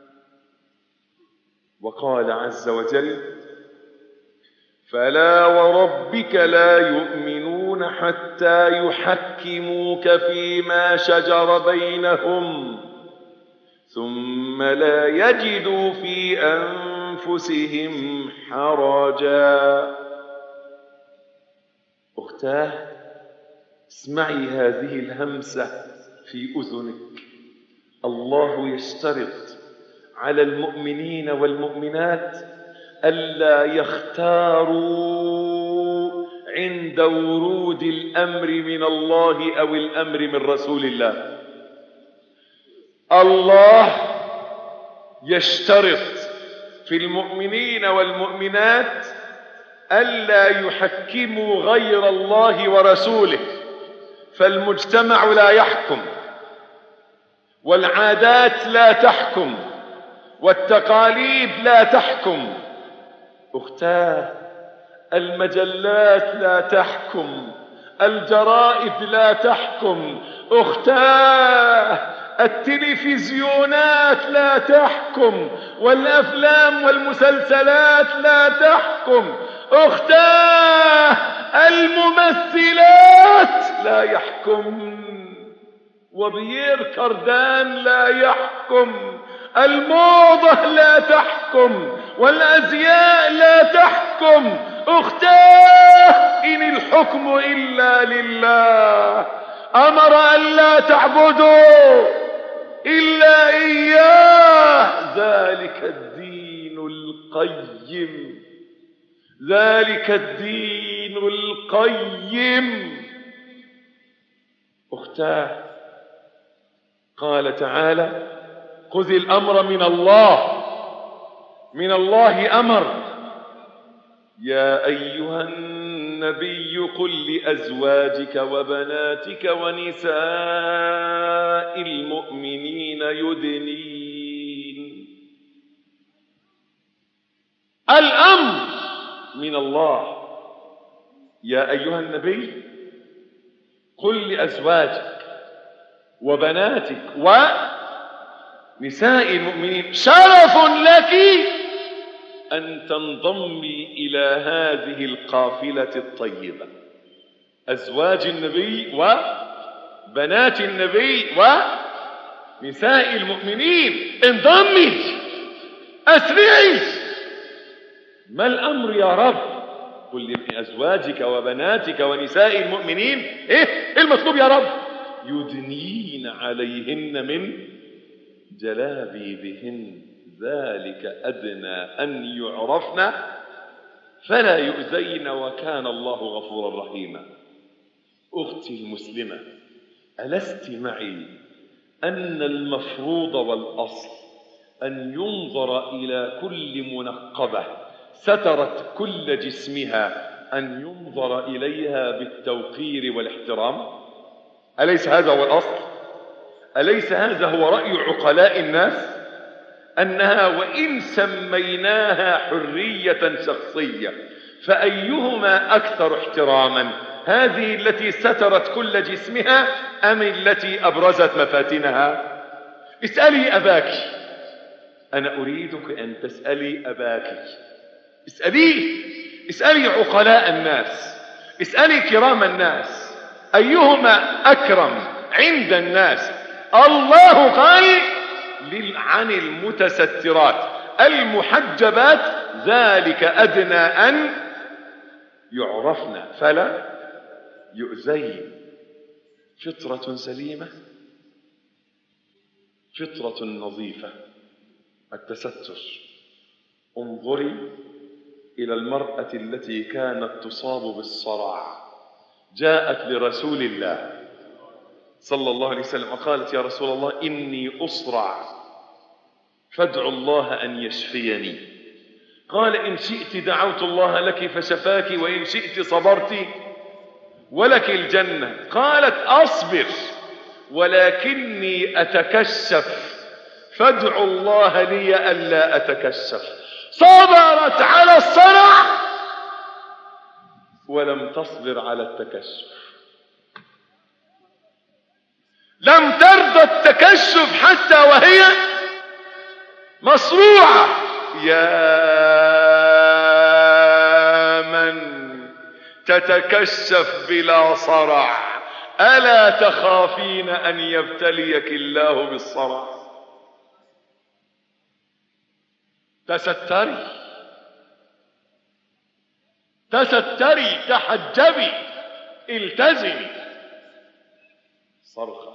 وقال عز وجل: فلا وربك لا يؤمنون حتى يحكموك فيما شجر بينهم ثم لا يجدوا في أنفسهم حرجا. أختاه، اسمعي هذه الهمسة في أذنك. الله يشترط على المؤمنين والمؤمنات ألا يختاروا عند ورود الأمر من الله أو الأمر من رسول الله. الله يشترط في المؤمنين والمؤمنات ألا يحكموا غير الله ورسوله، فالمجتمع لا يحكم، والعادات لا تحكم، والتقاليد لا تحكم. أختاه، المجلات لا تحكم، الجرائد لا تحكم. أختاه، التلفزيونات لا تحكم، والأفلام والمسلسلات لا تحكم. أختاه، الممثلات لا يحكم، وبيير كاردان لا يحكم، الموضة لا تحكم، والأزياء لا تحكم. أختاه إن الحكم إلا لله، أمر أن لا تعبدوا إلا إياه، ذلك الدين القيم، ذلك الدين القيم. أختاه قال تعالى خذ الأمر من الله، من الله أمر. يا أيها النبي قل لأزواجك وبناتك ونساء المؤمنين يدنين. الأمر من الله. يا أيها النبي قل لأزواجك وبناتك ونساء المؤمنين شرف لك أن تنضمي إلى هذه القافلة الطيبة، أزواج النبي وبنات النبي ونساء المؤمنين، انضمي، أسرعي. ما الأمر يا رب؟ قل لأزواجك وبناتك ونساء المؤمنين إيه المطلوب يا رب؟ يدنين عليهن من جلابيبهن، ذلك أدنى أن يعرفن فلا يؤذين وكان الله غفورا رحيما. أختي المسلمة، ألست معي أن المفروض والأصل أن ينظر إلى كل منقبة سترت كل جسمها أن ينظر إليها بالتوقير والاحترام؟ أليس هذا هو الأصل؟ أليس هذا هو رأي عقلاء الناس؟ أنها وإن سميناها حرية شخصية فأيهما أكثر احتراما، هذه التي سترت كل جسمها أم التي أبرزت مفاتنها؟ اسألي أباك، أنا أريدك أن تسألي أباك، اسأليه، اسألي عقلاء الناس، اسألي كرام الناس، أيهما أكرم عند الناس؟ الله قال عن المتسترات المحجبات ذلك أدنى أن يعرفن فلا يؤذين. فطرة سليمة، فطرة نظيفة، التستر. انظري إلى المرأة التي كانت تصاب بالصرع، جاءت لرسول الله صلى الله عليه وسلم وقالت يا رسول الله إني أصرع فادعوا الله أن يشفيني. قال إن شئت دعوت الله لك فشفاك وإن شئت صبرت ولك الجنة. قالت أصبر ولكني أتكشف فادعوا الله لي ألا أتكشف. صبرت على الصرع ولم تصبر على التكشف، لم ترضى التكشف حتى وهي مصروعة. يا من تتكشف بلا صرع، ألا تخافين أن يبتليك الله بالصرع؟ تستري، تستري، تحجبي، التزمي. صرخة.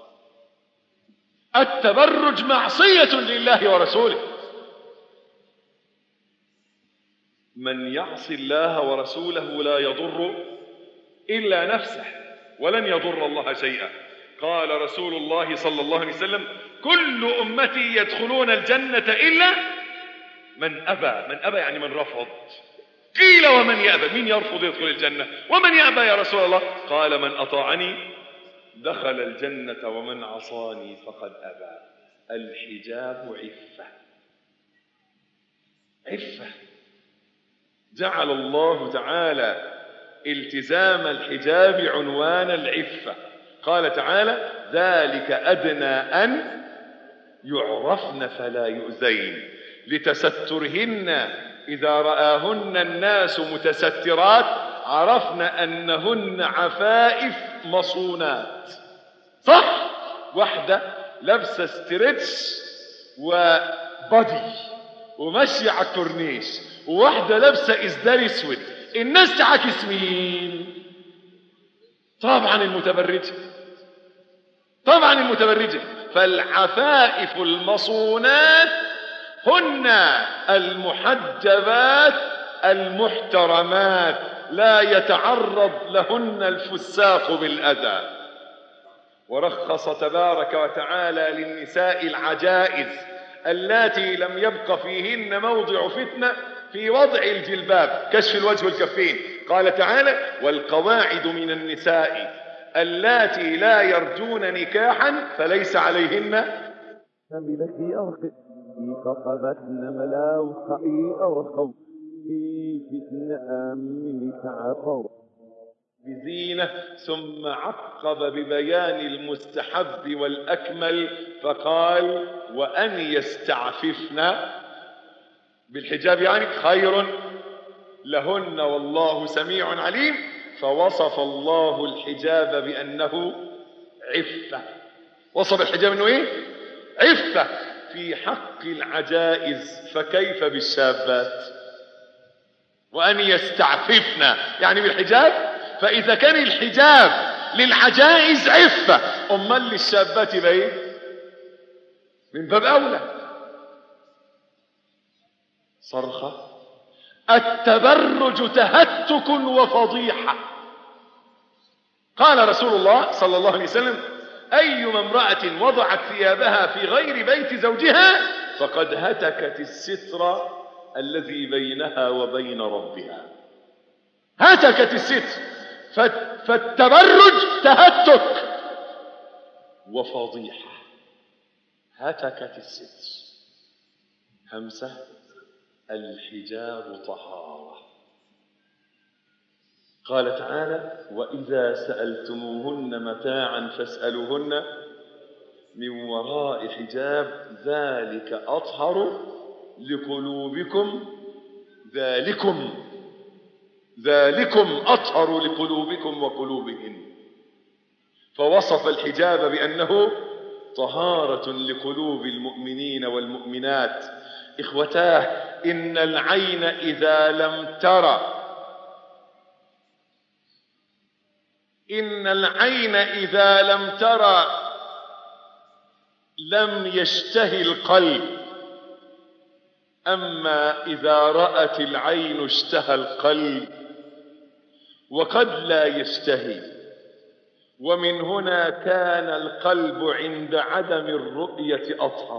التبرج معصية لله ورسوله. من يعصي الله ورسوله لا يضر إلا نفسه ولن يضر الله شيئا. قال رسول الله صلى الله عليه وسلم كل أمتي يدخلون الجنة إلا من أبى. من أبى يعني من رفض. قيل ومن يأبى؟ من يرفض يدخل الجنة؟ ومن يأبى يا رسول الله؟ قال من أطاعني دخل الجنة ومن عصاني فقد أبى. الحجاب عفة، عفة. جعل الله تعالى التزام الحجاب عنوان العفة. قال تعالى ذلك أدنى أن يعرفن فلا يؤذين، لتسترهن إذا رآهن الناس متسترات عرفن أنهن عفائف مصونات. صح؟ واحدة لابسة ستريتش وبادي وماشية على الكورنيش، وواحدة لابسة إزدار اسود، الناس تعاكس مين؟ طبعا المتبرجة، طبعا المتبرجة. فالعفائف المصونات هن المحجبات المحترمات، لا يتعرض لهن الفساق بالأذى. ورخص تبارك وتعالى للنساء العجائز اللاتي لم يبق فيهن موضع فتنة في وضع الجلباب، كشف الوجه والكفين. قال تعالى: والقواعد من النساء اللاتي لا يرجون نكاحا فليس عليهن بزينة. ثم عقب ببيان المستحب والأكمل فقال: وأن يستعففن بالحجاب، يعني خير لهن والله سميع عليم. فوصف الله الحجاب بأنه عفة. وصف الحجاب أنه إيه؟ عفة في حق العجائز، فكيف بالشابات؟ وأن يستعففن يعني بالحجاب. فإذا كان الحجاب للعجائز عفة، أمال للشابات بإيه؟ من باب أولى. صرخة: التبرج تهتك وفضيحة. قال رسول الله صلى الله عليه وسلم: أيما امرأة وضعت ثيابها في غير بيت زوجها فقد هتكت الستر الذي بينها وبين ربها. هتكت الستر. فالتبرج تهتك وفضيحة. هتكت الستر. همسة: الحجاب طهارة. قال تعالى: وإذا سألتموهن متاعا فاسألوهن من وراء حجاب ذلك أطهر لقلوبكم ذلكم أطهر لقلوبكم وقلوبهن. فوصف الحجاب بأنه طهارة لقلوب المؤمنين والمؤمنات. إخوتاه، إن العين إذا لم ترى لم يشتهي القلب، أما إذا رأت العين اشتهى القلب، وقد لا يشتهي. ومن هنا كان القلب عند عدم الرؤية أطهر،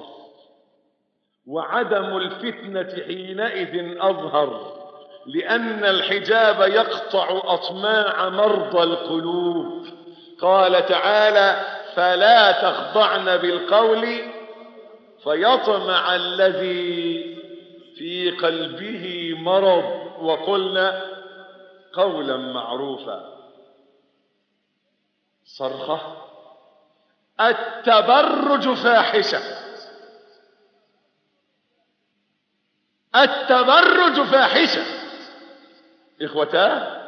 وعدم الفتنة حينئذ أظهر، لأن الحجاب يقطع أطماع مرضى القلوب. قال تعالى: فلا تخضعن بالقول فيطمع الذي في قلبه مرض وقلنا قولا معروفا. صرخة: التبرج فاحشة. التبرج فاحشة. إخوتاه،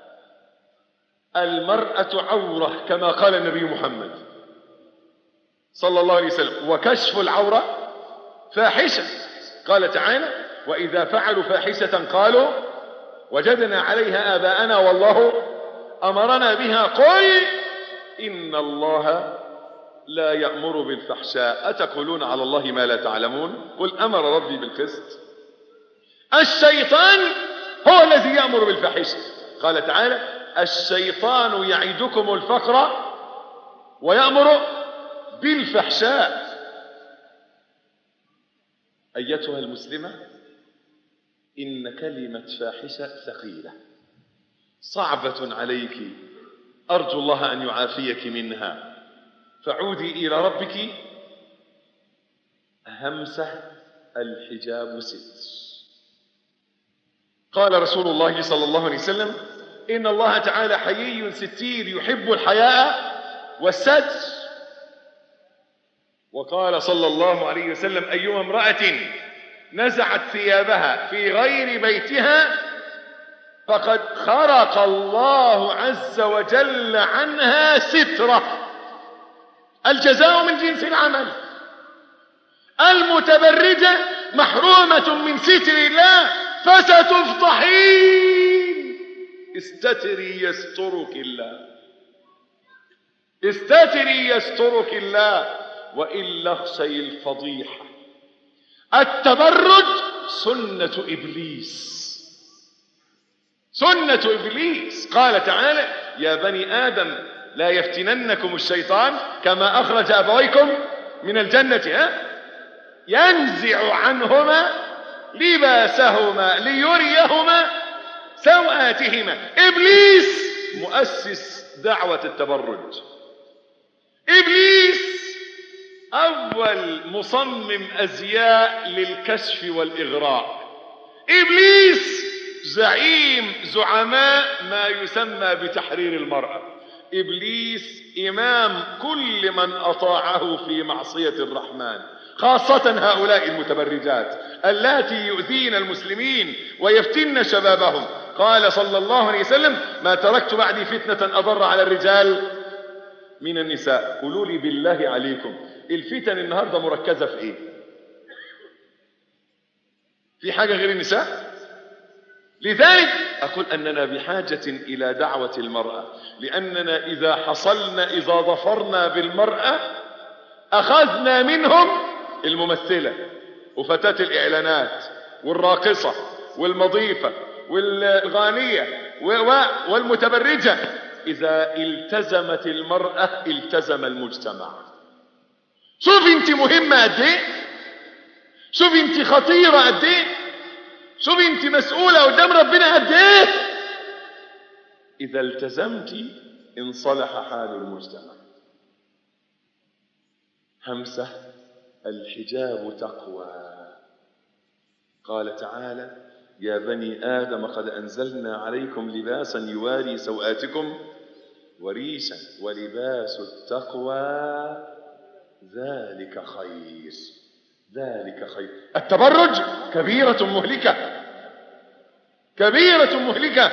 المرأة عورة كما قال النبي محمد صلى الله عليه وسلم، وكشف العورة فاحشة. قال تعالى: وإذا فعلوا فاحشة قالوا وجدنا عليها آباءنا والله أمرنا بها. قل إن الله لا يأمر بالفحشاء أتقولون على الله ما لا تعلمون. قل أمر ربي بالقسط. الشيطان هو الذي يأمر بالفحشة. قال تعالى: الشيطان يعدكم الفقر ويأمر بالفحشاء. أيتها المسلمة، إن كلمة فاحشة ثقيلة صعبة عليك، أرجو الله أن يعافيك منها، فعودي إلى ربك. همسة: الحجاب ستر. قال رسول الله صلى الله عليه وسلم: إن الله تعالى حيي ستير يحب الحياء والستر. وقال صلى الله عليه وسلم: أيما امرأة نزعت ثيابها في غير بيتها فقد خرق الله عز وجل عنها ستره. الجزاء من جنس العمل. المتبرجة محرومة من ستر الله، فستفضحين استتري يسترك الله، استتري يسترك الله، وإلا اخشي الفضيحة. التبرج سنة إبليس، سنة إبليس. قال تعالى: يا بني آدم لا يفتننكم الشيطان كما أخرج أبويكم من الجنة ينزع عنهما لباسهما ليريهما سوآتهما. إبليس مؤسس دعوة التبرج، إبليس أول مصمم أزياء للكشف والإغراء، إبليس زعيم زعماء ما يسمى بتحرير المرأة، إبليس إمام كل من أطاعه في معصية الرحمن، خاصة هؤلاء المتبرجات اللاتي يؤذين المسلمين ويفتن شبابهم. قال صلى الله عليه وسلم: ما تركت بعدي فتنة أضر على الرجال من النساء. قولوا لي بالله عليكم، الفتن النهاردة مركزة في إيه؟ في حاجة غير النساء؟ لذلك أقول أننا بحاجة إلى دعوة المرأة، لأننا إذا ظفرنا بالمرأة أخذنا منهم الممثلة وفتاة الإعلانات والراقصة والمضيفة والغانية والمتبرجة. إذا التزمت المرأة التزم المجتمع. شوف انت مهمة قد ايه، شوف انت خطيرة قد ايه، شوف انت مسؤولة قدام ربنا قد ايه. إذا التزمت انصلح حال المجتمع. همسة: الحجاب تقوى. قال تعالى: يا بني آدم قد أنزلنا عليكم لباسا يواري سوآتكم وريشا ولباس التقوى ذلك خير، ذلك خير. التبرج كبيرة مهلكة، كبيرة مهلكة.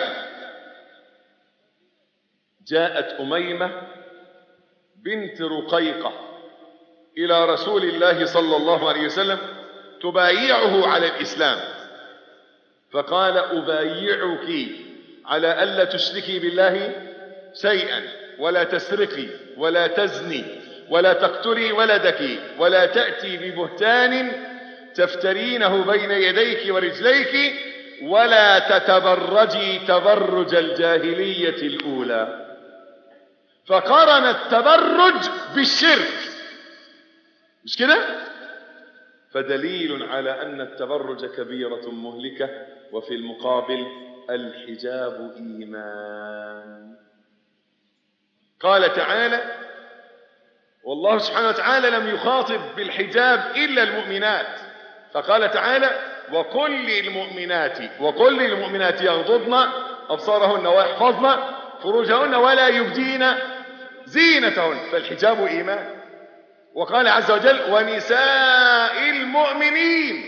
جاءت أميمة بنت رقيقة إلى رسول الله صلى الله عليه وسلم تبايعه على الإسلام، فقال: أبايعك على ألا تشركي بالله شيئا، ولا تسرقي، ولا تزني، ولا تقتلي ولدك، ولا تأتي ببهتان تفترينه بين يديك ورجليك، ولا تتبرجي تبرج الجاهلية الأولى. فقارن التبرج بالشرك، مش كده؟ فدليل على أن التبرج كبيرة مهلكة. وفي المقابل الحجاب إيمان. قال تعالى: والله سبحانه وتعالى لم يخاطب بالحجاب إلا المؤمنات، فقال تعالى: وقل للمؤمنات يغضضن أبصارهن ويحفظن فروجهن ولا يبدين زينتهن. فالحجاب إيمان. وقال عز وجل: ونساء المؤمنين.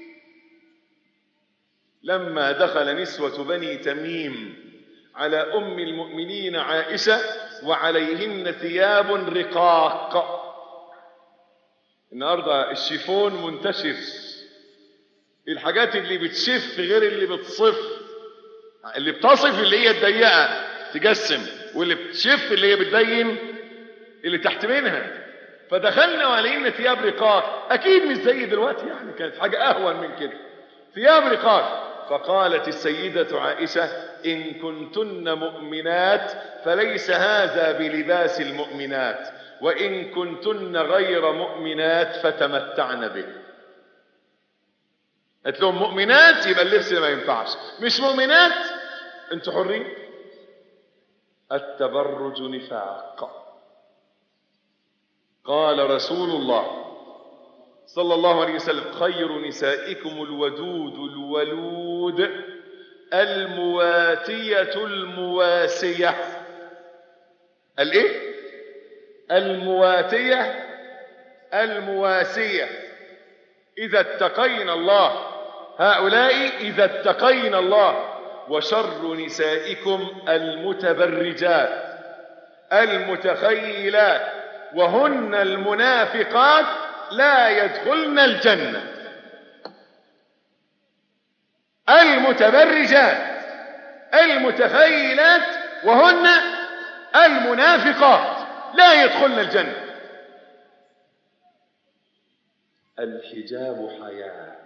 لما دخل نسوة بني تميم على أم المؤمنين عائشة وعليهن ثياب رقاق. النهاردة الشيفون منتشر، الحاجات اللي بتشف غير اللي بتصف. اللي بتصف اللي هي الضيقة تجسم، واللي بتشف اللي هي بتبين اللي تحت منها. فدخلنا وعليهن ثياب رقاق، أكيد مش زي دلوقتي، يعني كانت حاجة أهون من كده، ثياب رقاق. فقالت السيدة عائشة: إن كنتن مؤمنات فليس هذا بلباس المؤمنات، وإن كنتن غير مؤمنات فتمتعن به. قالت لهم: مؤمنات يبقى اللبس ما ينفعش، مش مؤمنات انتوا حرين. التبرج نفاق. قال رسول الله صلى الله عليه وسلم: خير نسائكم الودود الولود المواتية المواسية. الايه؟ المواتية المواسية. إذا اتقينا الله، هؤلاء إذا اتقينا الله. وشر نسائكم المتبرجات المتخيلات، وهن المنافقات لا يدخلن الجنة. المتبرجات المتخيلات وهن المنافقات لا يدخلن الجنة. الحجاب حياء.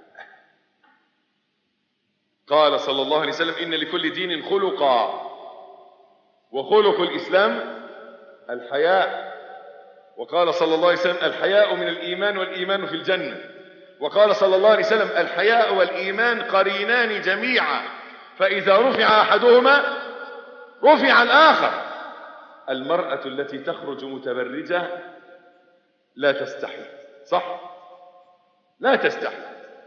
قال صلى الله عليه وسلم إن لكل دين خلقا، وخلق الإسلام الحياء. وقال صلى الله عليه وسلم الحياء من الإيمان والإيمان في الجنة. وقال صلى الله عليه وسلم الحياء والإيمان قرينان جميعا، فإذا رفع أحدهما رفع الآخر. المرأة التي تخرج متبرجة لا تستحي، صح؟ لا تستحي.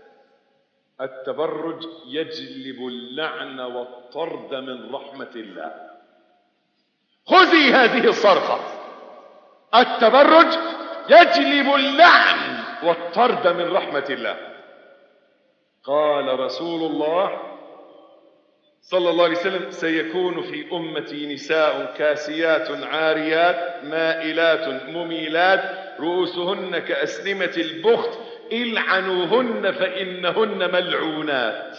التبرج يجلب اللعن والطرد من رحمة الله. خذي هذه الصرخة: التبرج يجلب اللعن والطرد من رحمة الله. قال رسول الله صلى الله عليه وسلم سيكون في أمتي نساء كاسيات عاريات مائلات مميلات رؤوسهن كأسنمة البخت العنوهن فإنهن ملعونات.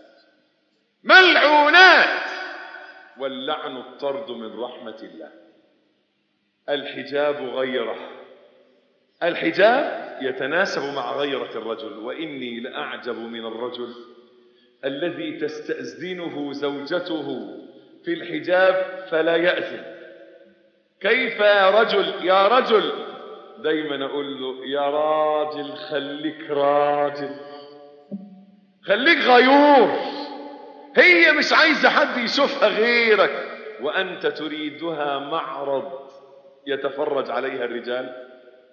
ملعونات. واللعن الطرد من رحمة الله. الحجاب غيره. الحجاب يتناسب مع غيرة الرجل. وإني لأعجب من الرجل الذي تستأذنه زوجته في الحجاب فلا يأذن. كيف يا رجل يا رجل؟ دايما أقول له يا راجل خليك راجل، خليك غيور. هي مش عايزة حد يشوفها غيرك، وأنت تريدها معرض يتفرج عليها الرجال.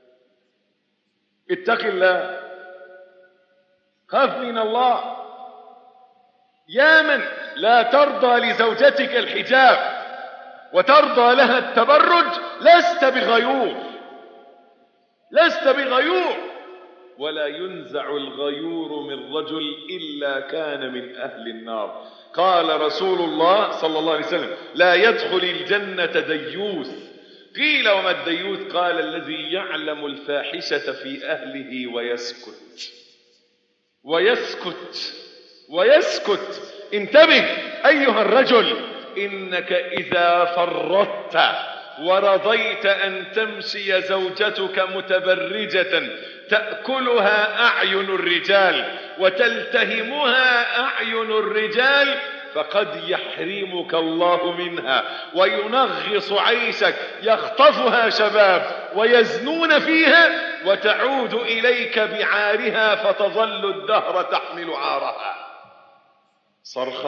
اتق الله، خاف من الله. يا من لا ترضى لزوجتك الحجاب وترضى لها التبرج لست بغيور، لست بغيور. ولا ينزع الغيور من رجل إلا كان من أهل النار. قال رسول الله صلى الله عليه وسلم لا يدخل الجنة ديوث. قيل وما الديوث؟ قال الذي يعلم الفاحشة في أهله ويسكت ويسكت ويسكت. انتبه أيها الرجل، إنك إذا فرطت ورضيت أن تمشي زوجتك متبرجة تأكلها أعين الرجال وتلتهمها أعين الرجال فقد يحرمك الله منها وينغص عيشك، يخطفها شباب ويزنون فيها وتعود إليك بعارها فتظل الدهر تحمل عارها. صرخة.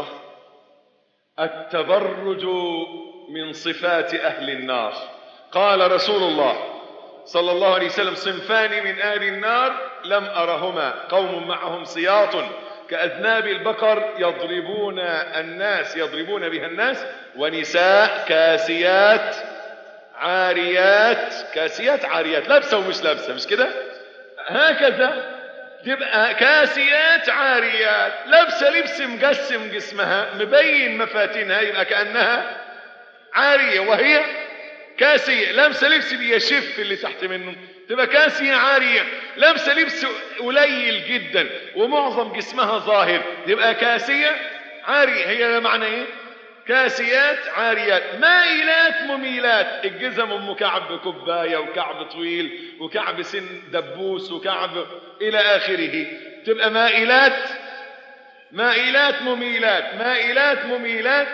التبرج من صفات أهل النار. قال رسول الله صلى الله عليه وسلم صنفان من أهل النار لم أرهما: قوم معهم سياط كأذناب البقر يضربون بها الناس، ونساء كاسيات عاريات. كاسيات عاريات، لابسة ومش لابسة، مش كده؟ هكذا تبقى كاسيات عاريات، لابسة لبس مقسم جسمها مبين مفاتنها، يبقى كأنها عارية وهي كاسية. لابسة لبس بيشف اللي تحت منه، تبقى كاسية عارية. لابسة لبس قليل جدا ومعظم جسمها ظاهر، تبقى كاسية عارية. هي ده معنى ايه؟ كاسيات عاريات. مائلات مميلات، الجزم ام كعب كوبايه وكعب طويل وكعب سن دبوس وكعب الى اخره، تبقى مائلات. مائلات مميلات، مائلات مميلات.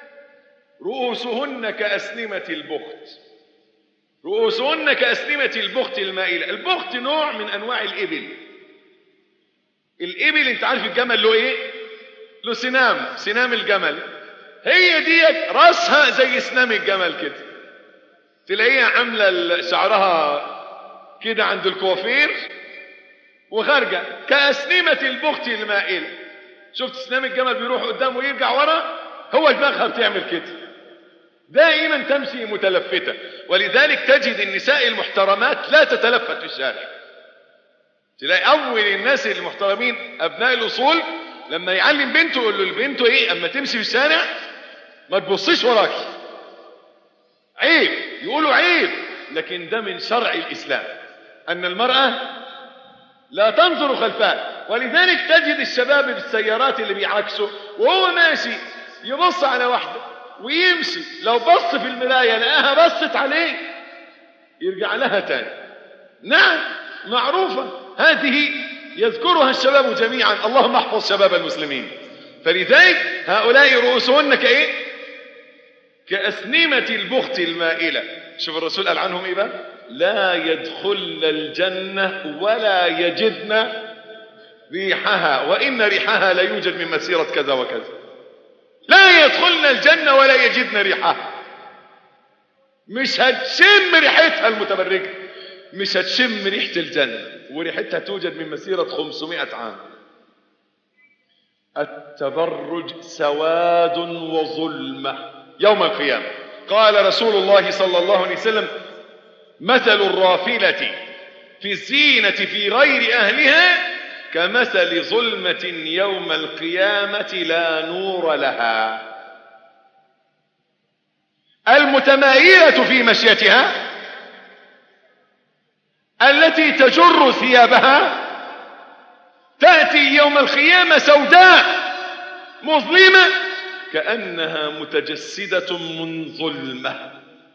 رؤوسهن كأسنمة البخت. رؤوسهن كأسنمة البخت المائلة. البخت نوع من انواع الابل. الابل انت عارف الجمل له ايه؟ له سنام الجمل. هي ديت راسها زي سنام الجمل كده، تلاقيها عامله شعرها كده عند الكوافير وخارجه كأسنمة البخت المائلة. شفت سنام الجمل بيروح قدام ويرجع ورا؟ هو دماغها بتعمل كده، دائما تمشي متلفتة. ولذلك تجد النساء المحترمات لا تتلفت في الشارع. تلاقي اول الناس المحترمين ابناء الاصول لما يعلم بنته يقول له البنت ايه اما تمشي في الشارع ما تبصيش وراك. عيب، يقولوا عيب، لكن ده من شرع الإسلام أن المرأة لا تنظر خلفها. ولذلك تجد الشباب بالسيارات اللي بيعكسوا وهو ماشي يبص على واحدة ويمشي، لو بص في المراية لقاها بصت عليه يرجع لها تاني. نعم معروفة هذه يذكرها الشباب جميعا، اللهم احفظ شباب المسلمين. فلذلك هؤلاء رؤوسهن كايه؟ كأسنمة البخت المائلة. شوف الرسول قال عنهم ايه بقى؟ لا يدخلن الجنة ولا يجدن ريحها، وإن ريحها لا يوجد من مسيرة كذا وكذا. لا يدخلن الجنة ولا يجدن ريحها، مش هتشم ريحتها المتبرجة، مش هتشم ريحة الجنة، وريحتها توجد من مسيرة 500 عام. التبرج سواد وظلمة يوم القيامة. قال رسول الله صلى الله عليه وسلم: مثل الرافلة في الزينة في غير أهلها كمثل ظلمة يوم القيامة لا نور لها. المتمايلة في مشيتها التي تجر ثيابها تأتي يوم القيامة سوداء مظلمة كأنها متجسدة من ظلمة.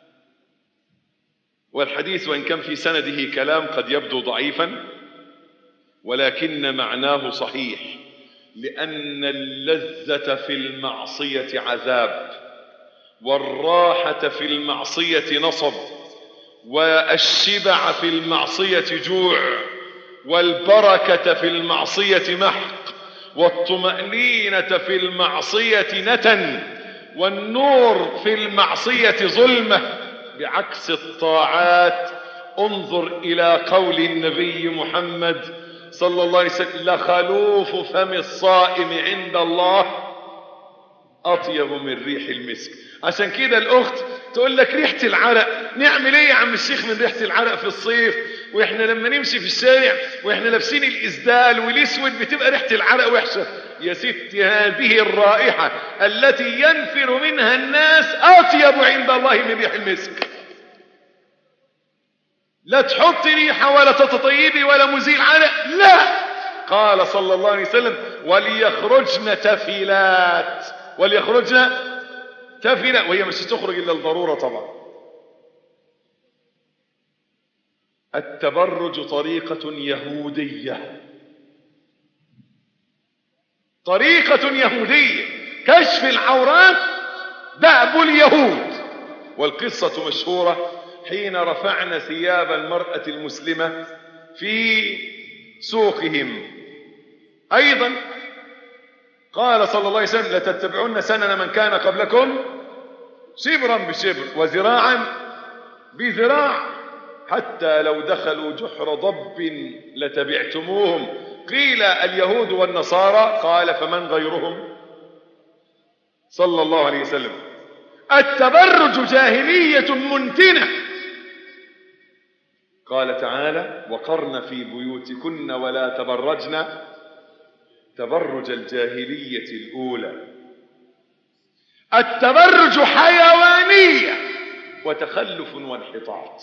والحديث وإن كان في سنده كلام قد يبدو ضعيفا، ولكن معناه صحيح، لأن اللذة في المعصية عذاب، والراحة في المعصية نصب، والشبع في المعصية جوع، والبركة في المعصية محق، والطمأنينة في المعصية نتن، والنور في المعصية ظلمة. بعكس الطاعات انظر إلى قول النبي محمد صلى الله عليه وسلم: لخلوف فم الصائم عند الله أطيب من ريح المسك. عشان كده الأخت تقول لك ريحة العرق، نعمل ايه يا عم الشيخ من ريحة العرق في الصيف؟ واحنا لما نمشي في الشارع واحنا لابسين الإسدال والاسود بتبقى ريحة العرق وحشة. يا ستي هذه الرائحة التي ينفر منها الناس أطيب عند الله من ريح المسك. لا تحط ريحة ولا تتطيبي ولا مزيل عرق، لا. قال صلى الله عليه وسلم: وليخرجن تفلات، وليخرجن تفلات، وهي مش تخرج إلا الضرورة طبعا. التبرج طريقة يهودية، طريقة يهودية، كشف العورات دأب اليهود. والقصة مشهورة حين رفعنا ثياب المرأة المسلمة في سوقهم. أيضا قال صلى الله عليه وسلم: لتتبعون سنن من كان قبلكم شبرا بشبر وذراعا بذراع، حتى لو دخلوا جحر ضب لتبعتموهم. قيل: اليهود والنصارى؟ قال: فمن غيرهم؟ صلى الله عليه وسلم. التبرج جاهلية منتنة. قال تعالى: وقرن في بيوتكن ولا تبرجن تبرج الجاهلية الأولى. التبرج حيوانية وتخلف وانحطاط.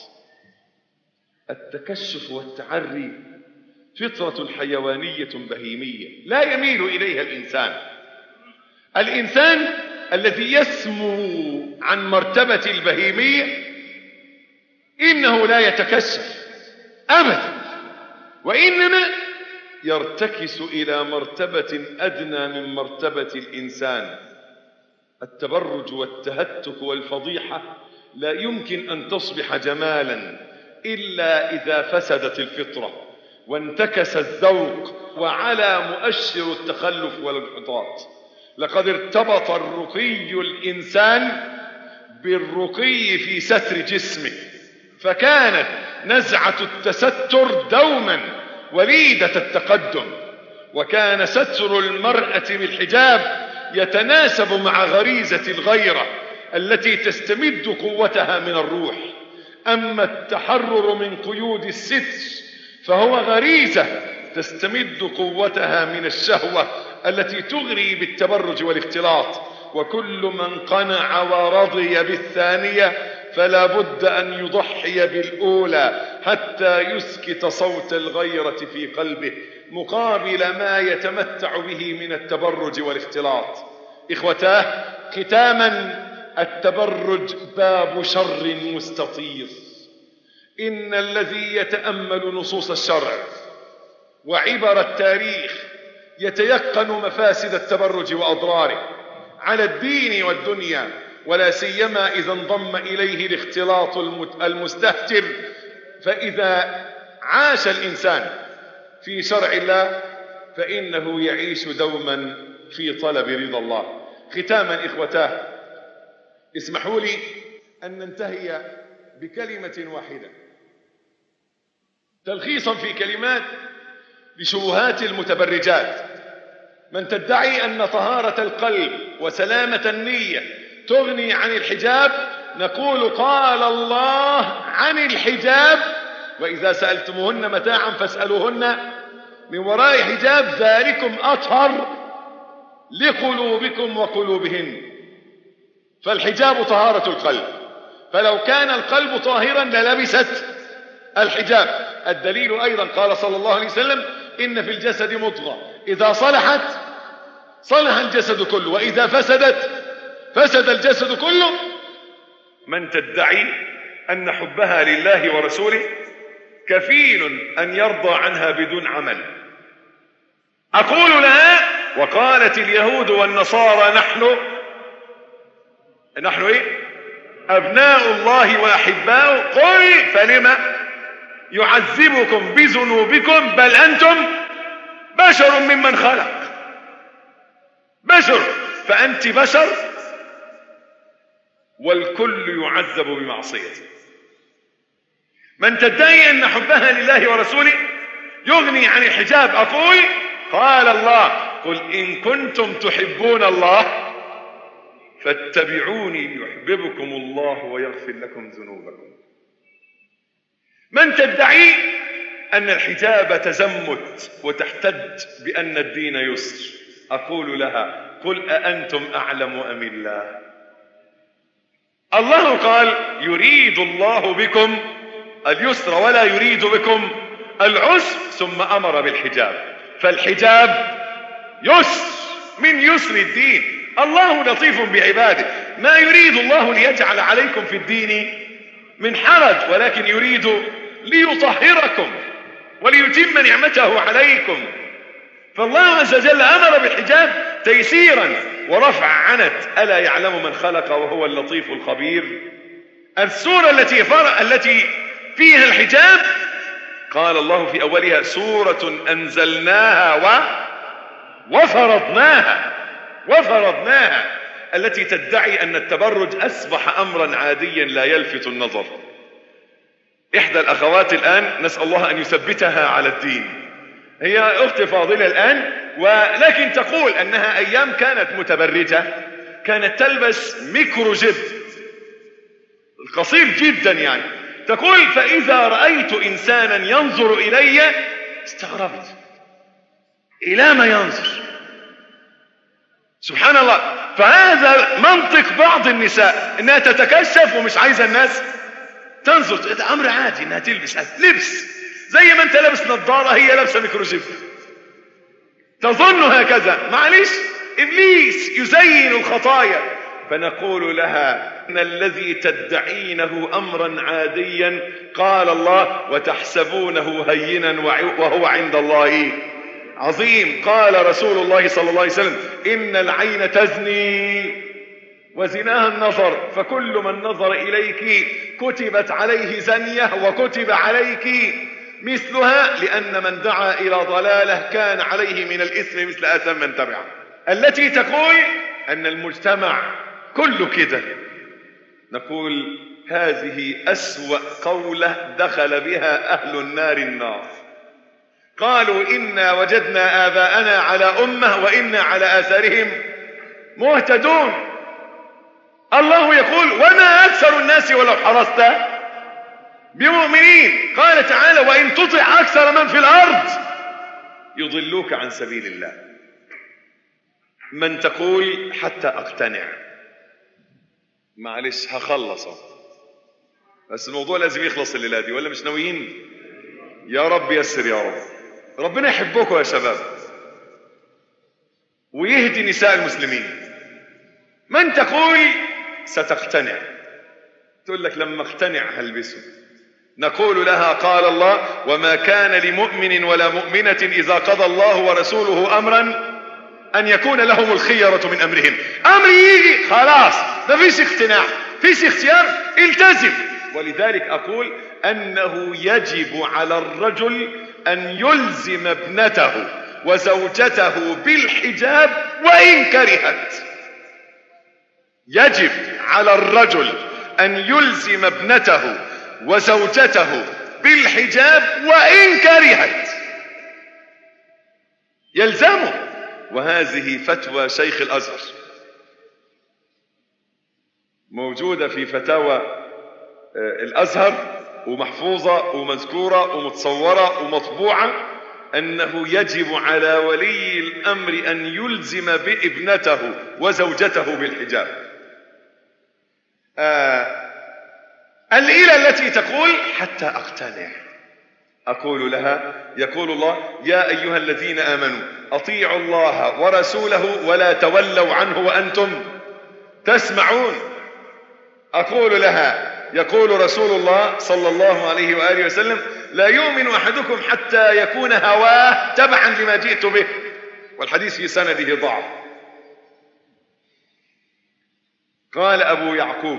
التكشف والتعري فطرة حيوانية بهيمية لا يميل إليها الإنسان. الإنسان الذي يسمو عن مرتبة البهيمية إنه لا يتكشف أبدا، وإنما يرتكس إلى مرتبة أدنى من مرتبة الإنسان. التبرج والتهتك والفضيحة لا يمكن أن تصبح جمالا إلا إذا فسدت الفطرة وانتكس الذوق وعلى مؤشر التخلف والانحطاط. لقد ارتبط الرقي الإنسان بالرقي في ستر جسمه، فكانت نزعة التستر دوما وليدة التقدم، وكان ستر المرأة بالحجاب يتناسب مع غريزة الغيرة التي تستمد قوتها من الروح. أما التحرر من قيود الستر فهو غريزة تستمد قوتها من الشهوة التي تغري بالتبرج والاختلاط. وكل من قنع ورضي بالثانية فلا بد أن يضحي بالأولى حتى يسكت صوت الغيرة في قلبه مقابل ما يتمتع به من التبرج والاختلاط. إخوتاه، ختاما، التبرج باب شر مستطير. إن الذي يتأمل نصوص الشرع وعبر التاريخ يتيقن مفاسد التبرج وأضراره على الدين والدنيا، ولا سيما إذا انضم إليه الاختلاط المستهتر. فإذا عاش الإنسان في شرع الله فإنه يعيش دوما في طلب رضا الله. ختاما إخوتاه، اسمحوا لي أن ننتهي بكلمة واحدة، تلخيصا في كلمات لشبهات المتبرجات. من تدعي أن طهارة القلب وسلامة النية تغني عن الحجاب، نقول قال الله عن الحجاب: وإذا سألتموهن متاعا فاسألوهن من وراء حجاب ذلكم أطهر لقلوبكم وقلوبهن. فالحجاب طهارة القلب، فلو كان القلب طاهرا للبست الحجاب. الدليل أيضا قال صلى الله عليه وسلم: إن في الجسد مضغة إذا صلحت صلح الجسد كله، وإذا فسدت فسد الجسد كله. من تدعي أن حبها لله ورسوله كفيل أن يرضى عنها بدون عمل، أقول لها: وقالت اليهود والنصارى نحن إيه؟ أبناء الله وأحباؤه. قل فلم يعذبكم بذنوبكم بل أنتم بشر ممن خلق. بشر، فأنت بشر والكل يعذب بمعصيته. من تدعي أن حبها لله ورسوله يغني عن الحجاب، أقول قال الله: قل إن كنتم تحبون الله فاتبعوني يحببكم الله ويغفر لكم ذنوبكم. من تدعي أن الحجاب تزمت وتحتج بأن الدين يسر، أقول لها: قل أأنتم أعلم أم الله؟ الله قال: يريد الله بكم اليسر ولا يريد بكم العسر، ثم أمر بالحجاب. فالحجاب يسر من يسر الدين. الله لطيف بعباده، ما يريد الله ليجعل عليكم في الدين من حرج، ولكن يريد ليطهركم وليتم نعمته عليكم. فالله عز وجل أمر بالحجاب تيسيرا ورفع عنت. ألا يعلم من خلق وهو اللطيف الخبير. السورة التي فيها الحجاب قال الله في أولها: سورة أنزلناها وفرضناها، التي تدعي أن التبرج أصبح أمرا عاديا لا يلفت النظر. إحدى الأخوات الآن نسأل الله أن يثبتها على الدين، هي أخت فاضلة الآن، ولكن تقول أنها أيام كانت متبرجة كانت تلبس ميكرو جيب قصير جدا يعني. تقول: فإذا رأيت إنسانا ينظر إلي استغربت، إلى ما ينظر؟ سبحان الله. فهذا منطق بعض النساء، انها تتكشف ومش عايزة الناس تنظر. ده امر عادي انها تلبس لبس زي ما انت لابس نظارة هي لابسة ميكروجيب، تظن هكذا. معلش، ابليس يزين الخطايا. فنقول لها: ان الذي تدعينه امرا عاديا قال الله: وتحسبونه هينا وهو عند الله عظيم. قال رسول الله صلى الله عليه وسلم: إن العين تزني وزناها النظر، فكل من نظر إليك كتبت عليه زنية وكتب عليك مثلها، لأن من دعا إلى ضلالة كان عليه من الإثم مثل آثام من تبعه. التي تقول أن المجتمع كله كده، نقول هذه أسوأ قولة دخل بها أهل النار. قالوا: إنا وجدنا آباءنا على أمة وإنا على آثارهم مهتدون. الله يقول: وما أكثر الناس ولو حرصت بمؤمنين. قال تعالى: وإن تطع أكثر من في الأرض يضلوك عن سبيل الله. من تقول حتى أقتنع. معلش هخلص، بس الموضوع لازم يخلص الليلة دي، ولا مش ناويين؟ يا رب يسر يا رب. ربنا يحبكم يا شباب ويهدي نساء المسلمين. من تقول ستقتنع، تقول لك لما اقتنع هلبسه. نقول لها قال الله: وما كان لمؤمن ولا مؤمنة إذا قضى الله ورسوله أمرا أن يكون لهم الخيرة من أمرهم. أمر يجي خلاص ما فيش اقتناع، فيش اختيار، التزم. ولذلك أقول أنه يجب على الرجل أن يلزم ابنته وزوجته بالحجاب وإن كرهت. يجب على الرجل أن يلزم ابنته وزوجته بالحجاب وإن كرهت، يلزمه. وهذه فتوى شيخ الأزهر موجودة في فتاوى الأزهر ومحفوظة ومذكورة ومتصورة ومطبوعة، أنه يجب على ولي الأمر أن يلزم بابنته وزوجته بالحجاب. الإلة التي تقول حتى أقتنع، أقول لها يقول الله: يا أيها الذين آمنوا أطيعوا الله ورسوله ولا تولوا عنه وأنتم تسمعون. أقول لها يقول رسول الله صلى الله عليه وآله وسلم: لا يؤمن أحدكم حتى يكون هواه تبعا لما جئت به، والحديث في سنده ضعف. قال أبو يعقوب: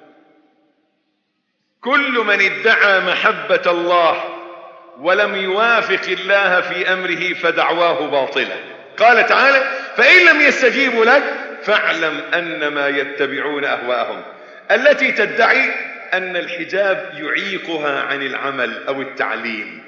كل من ادعى محبة الله ولم يوافق الله في أمره فدعواه باطلة. قال تعالى: فإن لم يستجيبوا لك فاعلم أنما يتبعون أهواءهم. التي تدعي أن الحجاب يعيقها عن العمل أو التعليم،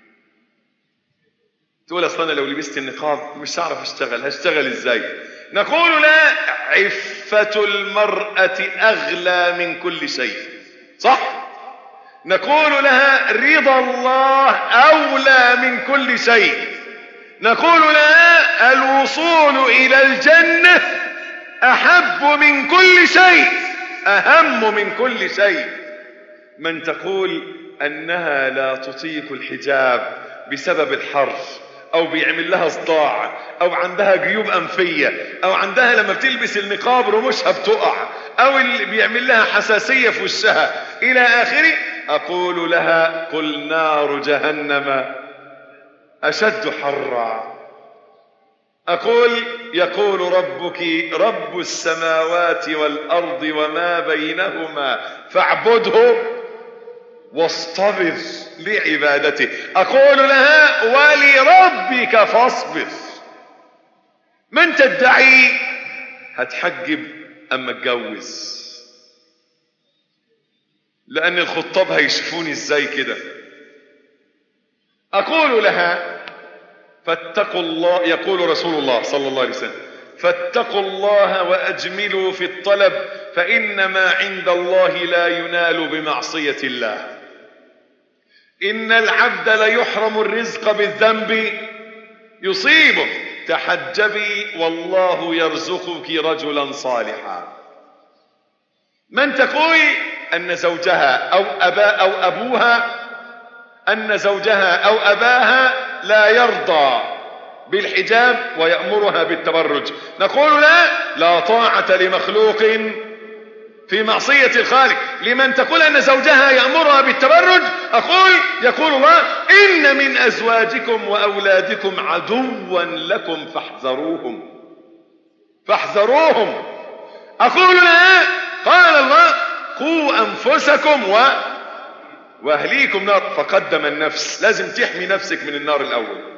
تقول أصلا لو لبست النقاب مش هعرف أشتغل، هشتغل إزاي؟ نقول لا، عفة المرأة أغلى من كل شيء، صح؟ نقول لها رضا الله أولى من كل شيء. نقول لها الوصول إلى الجنة أحب من كل شيء، أهم من كل شيء. من تقول أنها لا تطيق الحجاب بسبب الحر، أو بيعمل لها صداع، أو عندها جيوب أنفية، أو عندها لما بتلبس النقاب رموشها بتقع، أو اللي بيعمل لها حساسية في وشها إلى آخره، أقول لها: قل نار جهنم أشد حرا. أقول: يقول ربك رب السماوات والأرض وما بينهما فاعبده واصطبر لعبادته. أقول لها: ولربك فاصبر. من تدعي هتحجب أما اتجوز، لأن الخطاب هيشوفوني ازاي كده. أقول لها: فاتقوا الله، يقول رسول الله صلى الله عليه وسلم: فاتقوا الله وأجملوا في الطلب فإنما عند الله لا ينال بمعصية الله. إن العبد ليحرم الرزق بالذنب يصيبه، تحجبي والله يرزقك رجلا صالحا. من تقول أن زوجها أو أبوها أن زوجها أو أباها لا يرضى بالحجاب ويأمرها بالتبرج، نقول لا طاعة لمخلوق في معصية الخالق. لمن تقول أن زوجها يأمرها بالتبرج، أقول يقول الله: إن من أزواجكم وأولادكم عدوا لكم فاحذروهم. أقول لا، قال الله: قوا أنفسكم وأهليكم نار. فقدم النفس، لازم تحمي نفسك من النار الأول.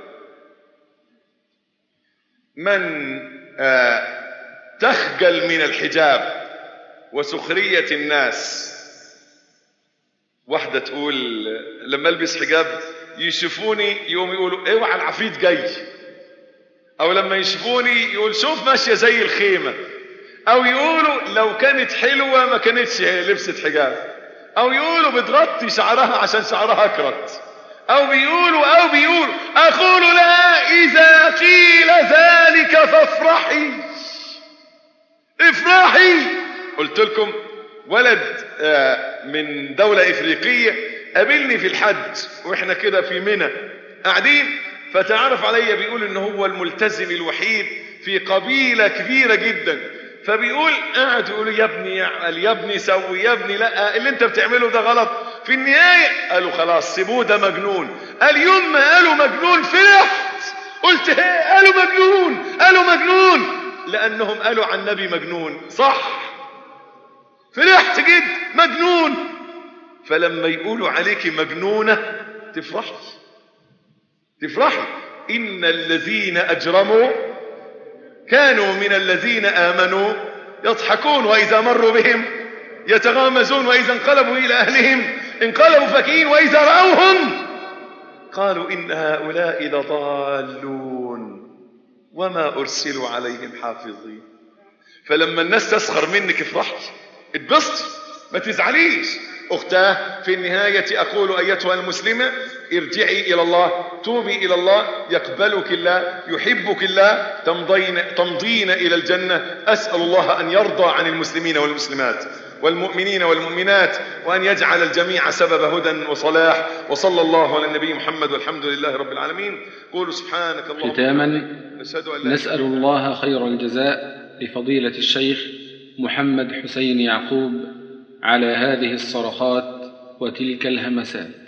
من تخجل من الحجاب وسخرية الناس، واحدة تقول لما البس حجاب يشوفوني يوم يقولوا اوعى العفريت جاي، او لما يشوفوني يقول شوف ماشية زي الخيمة، او يقولوا لو كانت حلوة ما كانتش لبست حجاب، او يقولوا بتغطي شعرها عشان شعرها اكرت، او بيقولوا اقول لها: اذا قيل ذلك فافرحي. قلت لكم ولد من دولة افريقية قابلني في الحج واحنا كده في منى قاعدين، فتعرف عليا بيقول ان هو الملتزم الوحيد في قبيلة كبيرة جدا، فبيقول قاعد يقولوا يا ابني اعمل، يا ابني سوي، يا ابني لا اللي انت بتعمله ده غلط. في النهاية قالوا خلاص سيبوه ده مجنون. قال يوم ما قالوا مجنون فرحت، قلت ايه؟ قالوا مجنون، قالوا مجنون لأنهم قالوا عن النبي مجنون، صح؟ فرحت جد مجنون. فلما يقولوا عليك مجنونة تفرحي. إن الذين أجرموا كانوا من الذين آمنوا يضحكون وإذا مروا بهم يتغامزون وإذا انقلبوا إلى أهلهم انقلبوا فكين وإذا رأوهم قالوا إن هؤلاء لضالون وما أرسلوا عليهم حافظين. فلما الناس تسخر منك افرحي، اتبسطي، ما تزعليش. أختاه، في النهاية أقول أيتها المسلمة ارجعي إلى الله، توبي إلى الله، يقبلك الله، يحبك الله، تمضين إلى الجنة. أسأل الله أن يرضى عن المسلمين والمسلمات والمؤمنين والمؤمنات، وأن يجعل الجميع سبب هدى وصلاح. وصلى الله على النبي محمد والحمد لله رب العالمين. قولوا سبحانك اللهم. ختاما نسأل الله خير الجزاء لفضيلة الشيخ محمد حسين يعقوب على هذه الصرخات وتلك الهمسات.